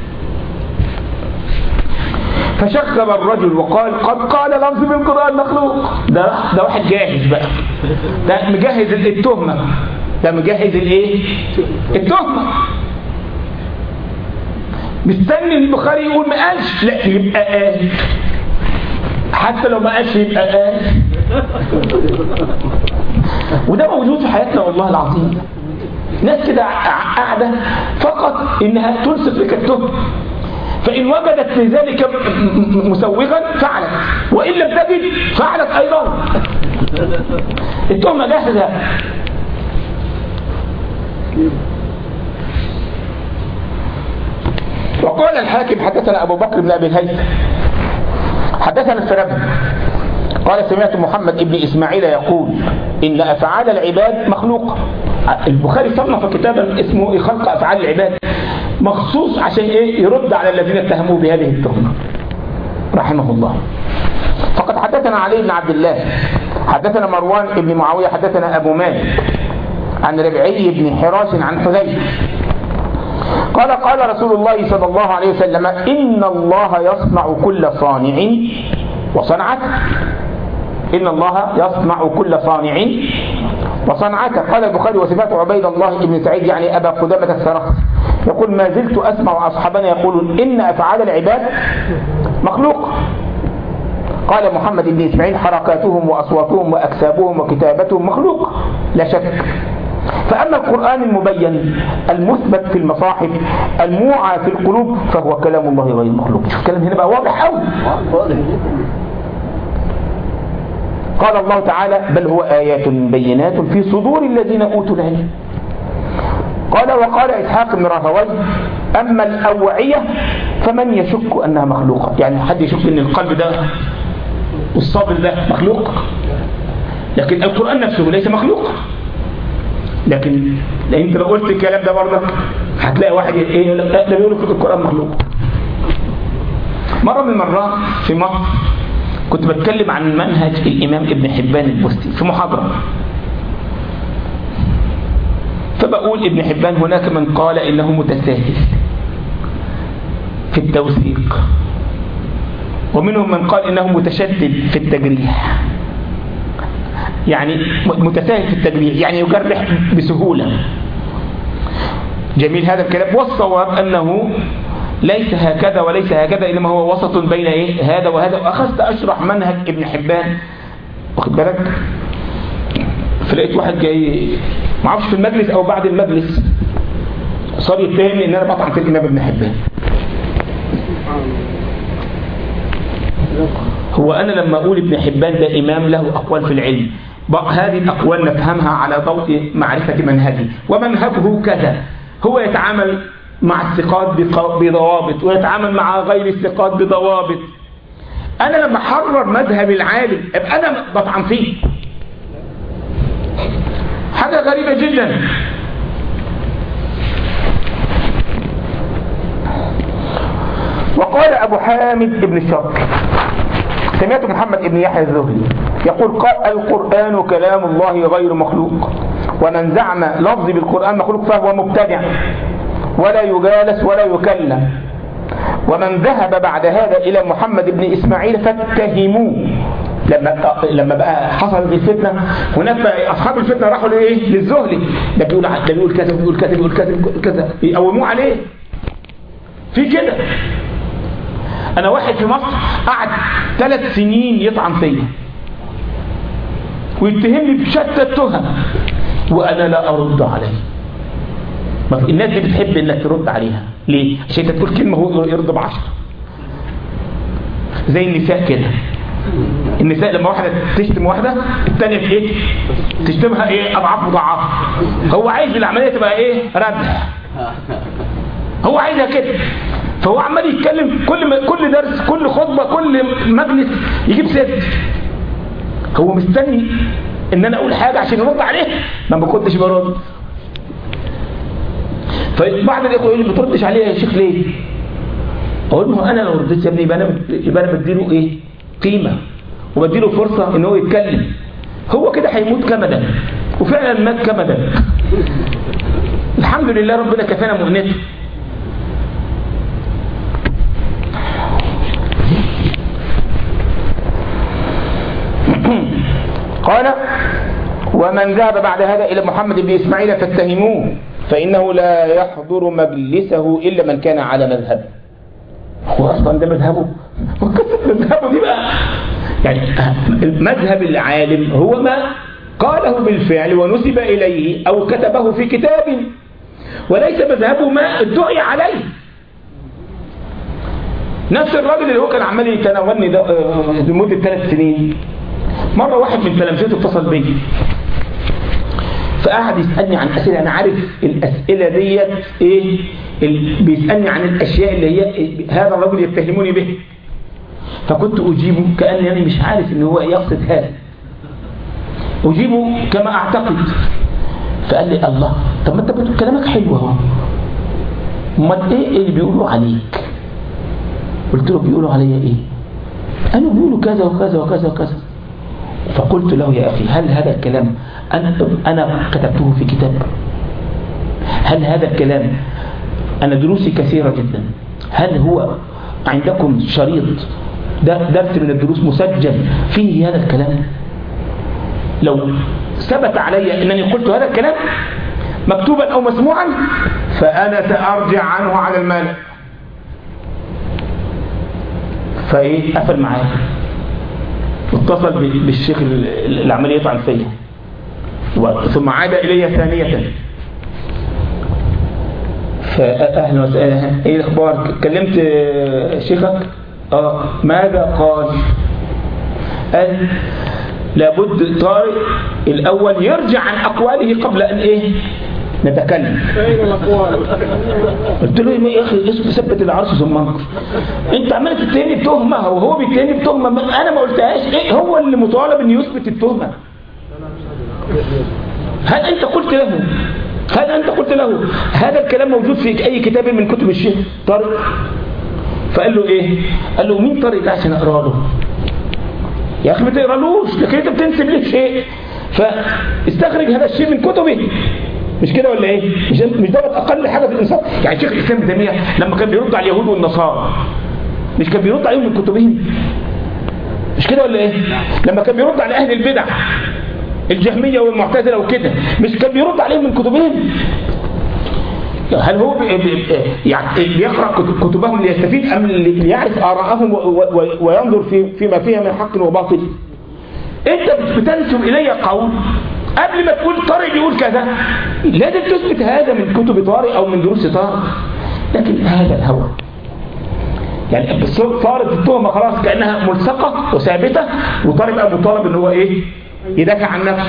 فشخب الرجل وقال: قد قال لفظ بالقرآن مخلوق. ده ده واحد جاهز بقى، ده مجهز التهمة، ده مجهز الايه؟ التهمة. مستني البخاري يقول ما قالش، لا يبقى قال، حتى لو ما قالش يبقى قال. وده موجود في حياتنا والله العظيم. ناس كده قاعدة فقط انها تلصق لك التهمة، فإن وجدت في ذلك مسوغا فعلت، وإن لم تجد فعلت أيضا. التهمة جاهزة. وقال الحاكم: حدثنا أبو بكر بن أبي الهيثم حدثنا الفرابي قال: سمعت محمد بن إسماعيل يقول إن أفعال العباد مخلوقة. البخاري صنف كتابا اسمه خلق أفعال العباد مخصوص عشان ايه؟ يرد على الذين اتهموه بهذه التهمة رحمه الله. فقد حدثنا علي بن عبد الله حدثنا مروان بن معاوية حدثنا أبو مالك عن ربعي بن حراش عن حذيفة قال: قال رسول الله صلى الله عليه وسلم: إن الله يصنع كل صانع وصنعته. إن الله يصنع كل صانع وصنعته. قال البخاري: وصفات عبيد الله بن سعيد يعني أبا قدامة السرخسي يقول: ما زلت أسمع أصحابنا يقولون إن أفعال العباد مخلوق. قال محمد بن إسماعيل حركاتهم وأصواتهم وأكسابهم وكتابتهم مخلوق لا شك. فأما القرآن المبين المثبت في المصاحف الموعى في القلوب فهو كلام الله غير مخلوق. شوف الكلام هنا بقى واضح أوي. قال الله تعالى بل هو آيات بينات في صدور الذين أوتوا العلم. قال وقال إسحاق بن راهويه أما الأوعية فمن يشك أنها مخلوقة. يعني حد يشك أن القلب ده والصبر ده مخلوق، لكن القرآن نفسه ليس مخلوق. لكن انت لو قلت الكلام ده برضه هتلاقي واحد ايه يقول لك ده بيقول لك القرآن مخلوق. مرة من المرات في مصر كنت بتكلم عن منهج الإمام ابن حبان البستي في محاضرة، فبقول ابن حبان هناك من قال إنه متساهل في التوثيق، ومنهم من قال إنه متشدد في التجريح، يعني متساهل في التجريح يعني يجرح بسهولة. جميل هذا الكلام. والصواب أنه ليس هكذا وليس هكذا، إنما هو وسط بين إيه هذا وهذا. وأخذت أشرح منهج ابن حبان واخد بالك، فلقيت واحد جاي معرفش في المجلس أو بعد المجلس صار يتهمني إن أنا بطعن في الإمام ابن حبان. هو أنا لما أقول ابن حبان ده إمام له أقوال في العلم، هذه الأقوال نفهمها على ضوء معرفة منهجه، ومنهجه كذا، هو يتعامل مع الثقات بضوابط ويتعامل مع غير الثقات بضوابط. أنا لما حرر مذهب العالم أبقى أنا بطعن فيه، حاجة غريبة جدا. وقال أبو حامد ابن الشرق سمعت محمد ابن يحيى الذهلي يقول قال القرآن كلام الله غير مخلوق، ومن زعم لفظ بالقرآن مخلوق فهو مبتدع ولا يجالس ولا يكلم. ومن ذهب بعد هذا إلى محمد بن إسماعيل فاتهموه. لما لما بقى حصلت الفتنة هناك بقى أصحاب الفتنة راحوا لإيه للزهلي، ده بيقول ده بيقول كذا بيقول كذا بيقول كذا بيقول كذا، يقوموه عليه في كده. أنا واحد في مصر قعد ثلاث سنين يطعن فيا ويتهمني بشتى التهم وأنا لا أرد عليه. الناس دي بتحب إنك ترد عليها ليه؟ عشان أنت تقول كلمة هو يرد بعشر، زي النساء كده. النساء لما واحدة تشتم واحدة الثانية في إيه؟ تشتمها إيه؟ أضعاف مضاعفة. هو عايز العملية تبقى إيه؟ ردح. هو عايزها كده، فهو عمال يتكلم كل ما كل درس كل خطبة كل مجلس يجيب ست. هو مستني ان انا اقول حاجة عشان يرد عليه، ما ما كنتش برد. فبعض الاخوه يقول لي ما بتردش عليه يا شيخ ليه؟ اقول له انا لو رديت يا ابني يبقى انا يبقى انا بديله ايه؟ قيمة وبديله فرصة ان هو يتكلم. هو كده هيموت كمدا، وفعلا مات كمدا. الحمد لله ربنا كفانا مؤنته. قال ومن ذهب بعد هذا إلى محمد بن إسماعيل فاتهموه فإنه لا يحضر مجلسه إلا من كان على مذهبه. هو أصلا ده مذهبه مذهبه دي بقى يعني مذهب العالم هو ما قاله بالفعل ونسب إليه أو كتبه في كتاب، وليس مذهبه ما ادعي عليه. نفس الراجل اللي هو كان عمال يتناولني ده لمدة ثلاث سنين، مرة واحد من تلامذته اتصل بي فقعد يسألني عن أسئلة. أنا عارف الأسئلة ديت إيه، بيسألني عن الأشياء اللي هي هذا الرجل يتهموني به، فكنت أجيبه كأني أنا مش عارف إن هو يقصد هذا، أجيبه كما أعتقد. فقال لي الله طب ما أنت بتقول كلامك حلو أهو، ما إيه اللي بيقولوا عليك؟ قلت له بيقولوا عليا إيه؟ قالوا بيقولوا كذا وكذا وكذا وكذا. فقلت له يا أخي هل هذا الكلام أنا كتبته في كتاب؟ هل هذا الكلام أنا دروسي كثيرة جدا، هل هو عندكم شريط درس من الدروس مسجل فيه هذا الكلام؟ لو ثبت علي أنني قلت هذا الكلام مكتوبا أو مسموعا فأنا سأرجع عنه على المال. فإيه قفل معايا واتصل بالشيخ اللي عمال يطعن فيا، ثم عاد إلي ثانية. فأهلا وسهلا، ايه الاخبار؟ كلمت شيخك؟ اه. ماذا قال؟ قال لابد طارق الاول يرجع عن اقواله قبل ان ايه نتكلم. قلت له يا اخي اسم ثبت العرش ثم انكر، انت عمال تتهمني بتهمه وهو بيتهمني بتهمه انا ما قلتهاش. ايه هو اللي مطالب ان يثبت التهمه؟ هل انت قلت له هل انت قلت له هذا الكلام موجود في اي كتاب من كتب الشيخ طارق؟ فقال له ايه؟ قال له مين طارق ده عشان اقرا له؟ يا اخي ما تقرالوش، لكن انت بتنسب ليه شيء، فاستخرج هذا الشيء من كتبه. مش كده ولا ايه؟ مش مش ده اقل حاجه في الانصاف؟ يعني شيخ الاسلام ابن تيميه لما كان بيرد على اليهود والنصارى مش كان بيرد عليهم من كتبهم؟ مش كده ولا ايه؟ لما كان بيرد على اهل البدع الجهميه والمعتزله وكده مش كان بيرد عليهم من كتبهم؟ هل هو بي بي يعني بيقرأ كتبهم ليستفيد أم ليعرف آراءهم وينظر في فيما فيها من حق وباطل؟ أنت بتنسب إلي قول قبل ما تقول طارق بيقول كذا، لازم تثبت هذا من كتب طارق أو من دروس طارق. لكن هذا الهوى يعني صارت التهمة خلاص كأنها ملصقة وثابتة، وطارق بقى مطالب إن هو إيه؟ يدافع عن نفسه.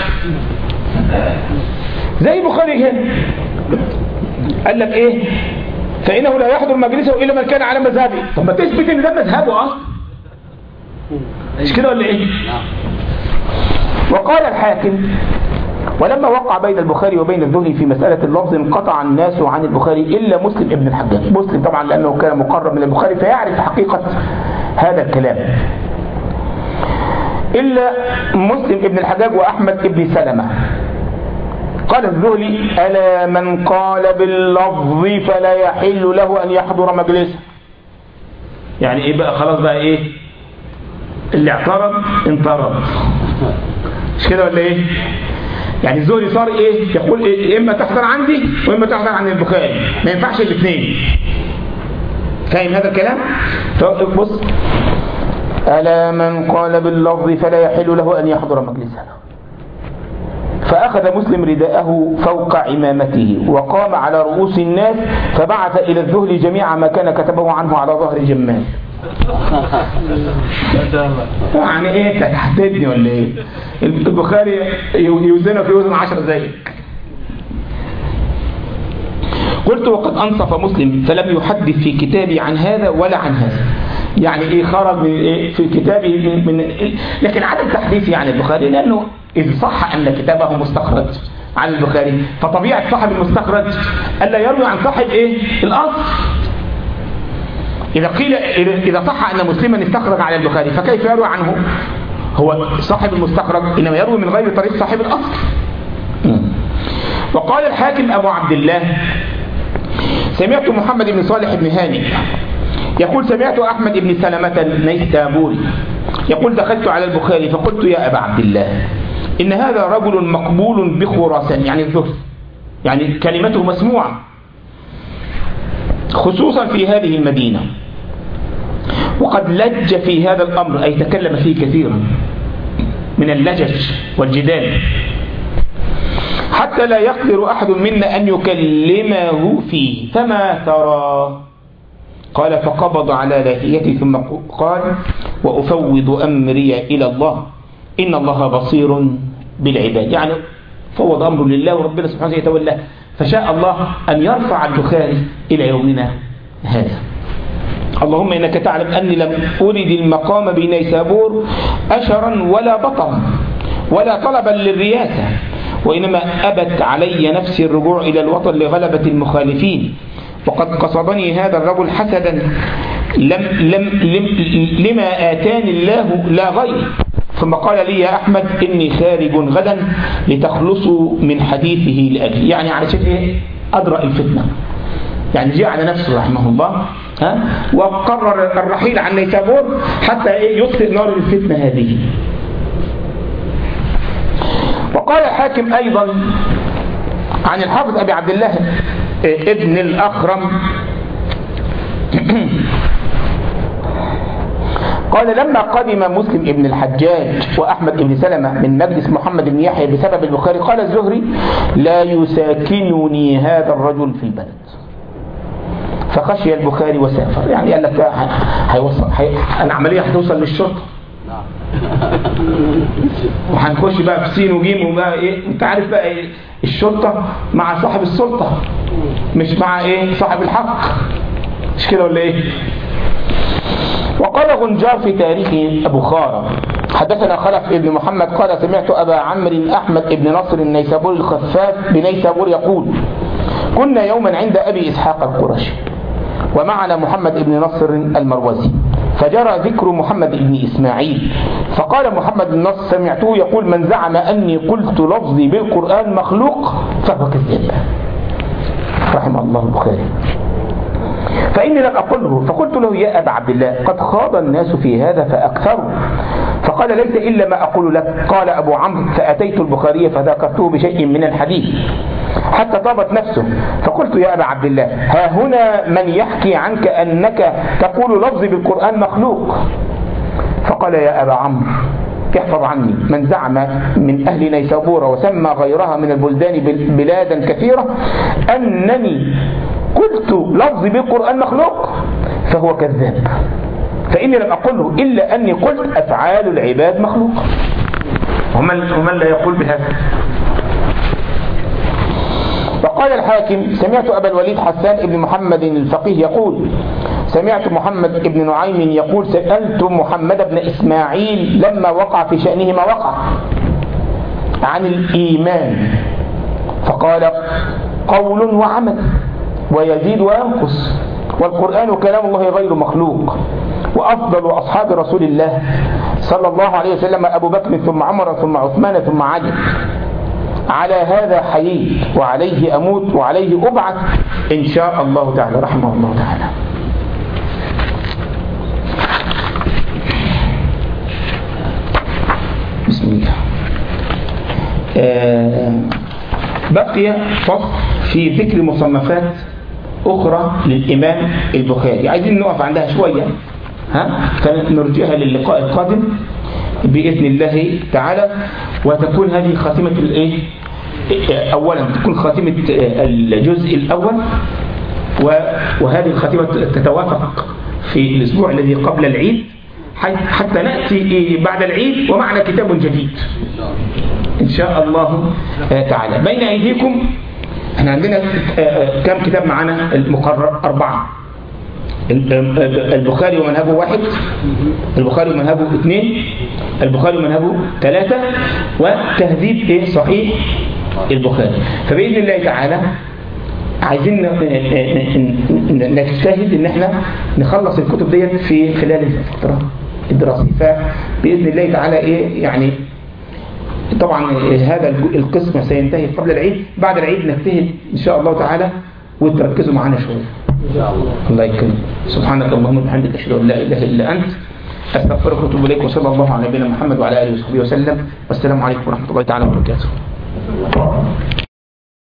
زي البخاري هنا قال لك ايه؟ فإنه لا يحضر مجلسه إلا من كان على مذهبه. طب ما تثبت ان ده مذهبه اصلا، مش كده ولا ايه؟ وقال الحاكم ولما وقع بين البخاري وبين الذهلي في مسألة اللفظ انقطع الناس عن البخاري إلا مسلم ابن الحجاج. مسلم طبعا لأنه كان مقرب من البخاري فيعرف حقيقة هذا الكلام، إلا مسلم ابن الحجاج وأحمد ابن سلمة. قال الذهلي ألا من قال باللفظ فلا يحل له أن يحضر مجلسه. يعني إيه بقى؟ خلاص بقى إيه؟ اللي اعترض انطرد، مش كده ولا إيه؟ يعني الذهلي صار إيه؟ يقول إيه؟ إما تحضر عندي وإما تحضر عن البخاري، ما ينفعش الاثنين. فاهم هذا الكلام؟ بص، ألا من قال باللفظ فلا يحل له أن يحضر مجلسه. فأخذ مسلم رداءه فوق عمامته وقام على رؤوس الناس فبعث إلى الذهلي جميع ما كان كتبه عنه على ظهر جمال. يعني ايه انت تحددني ولا ايه؟ البخاري يوزنه في وزن عشر زيك. قلت وقد أنصف مسلم فلم يحدث في كتابي عن هذا ولا عن هذا. يعني ايه خرج من إيه في كتابه من إيه؟ لكن عدم تحديثي عن البخاري لأنه إذ صح أن كتابه مستخرج عن البخاري فطبيعة صاحب المستخرج ألا يروي عن صاحب إيه؟ الأصل. إذا قيل إذا صح أن مسلما استخرج على البخاري فكيف يروي عنه؟ هو صاحب المستخرج إنما يروي من غير طريق صاحب الأصل. وقال الحاكم أبو عبد الله سمعت محمد بن صالح بن هاني يقول سمعت أحمد بن سلمة النيسابوري يقول دخلت على البخاري فقلت يا أبا عبد الله إن هذا رجل مقبول بخراسان، يعني الذهل، يعني كلمته مسموعة خصوصا في هذه المدينة، وقد لج في هذا الأمر أي تكلم فيه كثيرا من اللجج والجدال حتى لا يقدر أحد منا أن يكلمه فيه، فما ترى؟ قال فقبض على لحيته ثم قال وأفوض أمري إلى الله إن الله بصير بالعباد. يعني فوض أمره لله وربنا سبحانه يتولى، فشاء الله أن يرفع البخاري إلى يومنا هذا. اللهم إنك تعلم أني لم أرد المقام بنيسابور أشرا ولا بطرا ولا طلبا للرياسة، وإنما أبت علي نفسي الرجوع إلى الوطن لغلبة المخالفين، وقد قصدني هذا الرجل حسدا لم لم لم لما آتاني الله لا غير. ثم قال لي يا أحمد إني خارج غدا لتخلصوا من حديثه لأجلي، يعني على شيء إيه؟ أدرأ الفتنة، يعني جاء على نفسه رحمه الله ها وقرر الرحيل عن نيسابور حتى إيه يطفئ نار الفتنة هذه. وقال الحاكم أيضا عن الحافظ أبي عبد الله ابن الأخرم قال لما قدم مسلم ابن الحجاج وأحمد بن سلمة من مجلس محمد بن يحيى بسبب البخاري قال الزهري لا يساكنني هذا الرجل في البلد، فخشي البخاري وسافر. يعني قال لك هيوصل هي... العملية هتوصل للشرطة وهنخش بقى في سين وجيم وبقى ايه، انت عارف بقى ايه الشرطة مع صاحب السلطة مش مع ايه صاحب الحق، مش كده ولا ايه؟ وقال غنجار في تاريخ أبو خارة حدثنا خلف ابن محمد قال سمعت أبا عمرو أحمد ابن نصر النيسابوري الخفاف بنيسابور يقول كنا يوما عند أبي إسحاق القرشي ومعنا محمد ابن نصر المروزي فجرى ذكر محمد ابن إسماعيل فقال محمد بن نصر سمعته يقول من زعم أني قلت لفظي بالقرآن مخلوق فهو كذاب. رحمه الله البخاري. فإني لم أقله فقلت له يا أبا عبد الله قد خاض الناس في هذا فأكثروا، فقال ليس إلا ما أقول لك. قال أبو عمرو فأتيت البخاري فذكرته بشيء من الحديث حتى طابت نفسه فقلت يا أبا عبد الله ها هنا من يحكي عنك أنك تقول لفظي بالقرآن مخلوق. فقال يا أبا عمرو احفظ عني من زعم من أهل نيسابور وسمى غيرها من البلدان بلادا كثيرة أنني قلت لفظي بالقرآن مخلوق فهو كذاب، فإني لم أقله إلا أني قلت أفعال العباد مخلوق. ومن, ومن لا يقول بهذا؟ فقال الحاكم سمعت أبا الوليد حسان بن محمد الفقيه يقول سمعت محمد بن نعيم يقول سألت محمد بن إسماعيل لما وقع في شأنه ما وقع عن الإيمان فقال قول وعمل ويزيد وينقص والقرآن كلام الله غير مخلوق وأفضل أصحاب رسول الله صلى الله عليه وسلم أبو بكر ثم عمر ثم عثمان ثم علي على هذا حييت وعليه أموت وعليه أبعث إن شاء الله تعالى. رحمه الله تعالى. بسم الله. آه بقي فصل في ذكر مصنفات أخرى للإمام البخاري عايزين نقف عندها شوية ها فنرجعها للقاء القادم بإذن الله تعالى وتكون هذه خاتمة الإيه أولا تكون خاتمة الجزء الأول وهذه الخاتمة تتوافق في الأسبوع الذي قبل العيد حتى نأتي بعد العيد ومعنا كتاب جديد إن شاء الله تعالى. بين أيديكم احنا عندنا كم كتاب معنا المقرر أربعة البخاري ومنهجه واحد البخاري ومنهجه اثنين البخاري ومنهجه ثلاثة وتهذيب ايه صحيح البخاري. فبإذن الله تعالى عايزين نجتهد ان احنا نخلص الكتب ديت في خلال الفترة الدراسية. فبإذن الله تعالى ايه يعني طبعا هذا القسم سينتهي قبل العيد. بعد العيد نجتهد ان شاء الله تعالى وتركزوا معنا شوية إن شاء الله. الله يكرمك. سبحانك اللهم وبحمدك أشهد أن لا إله إلا أنت أستغفرك وأتوب إليك وصلى الله على نبينا محمد وعلى آله وصحبه وسلم والسلام عليكم ورحمة الله تعالى وبركاته.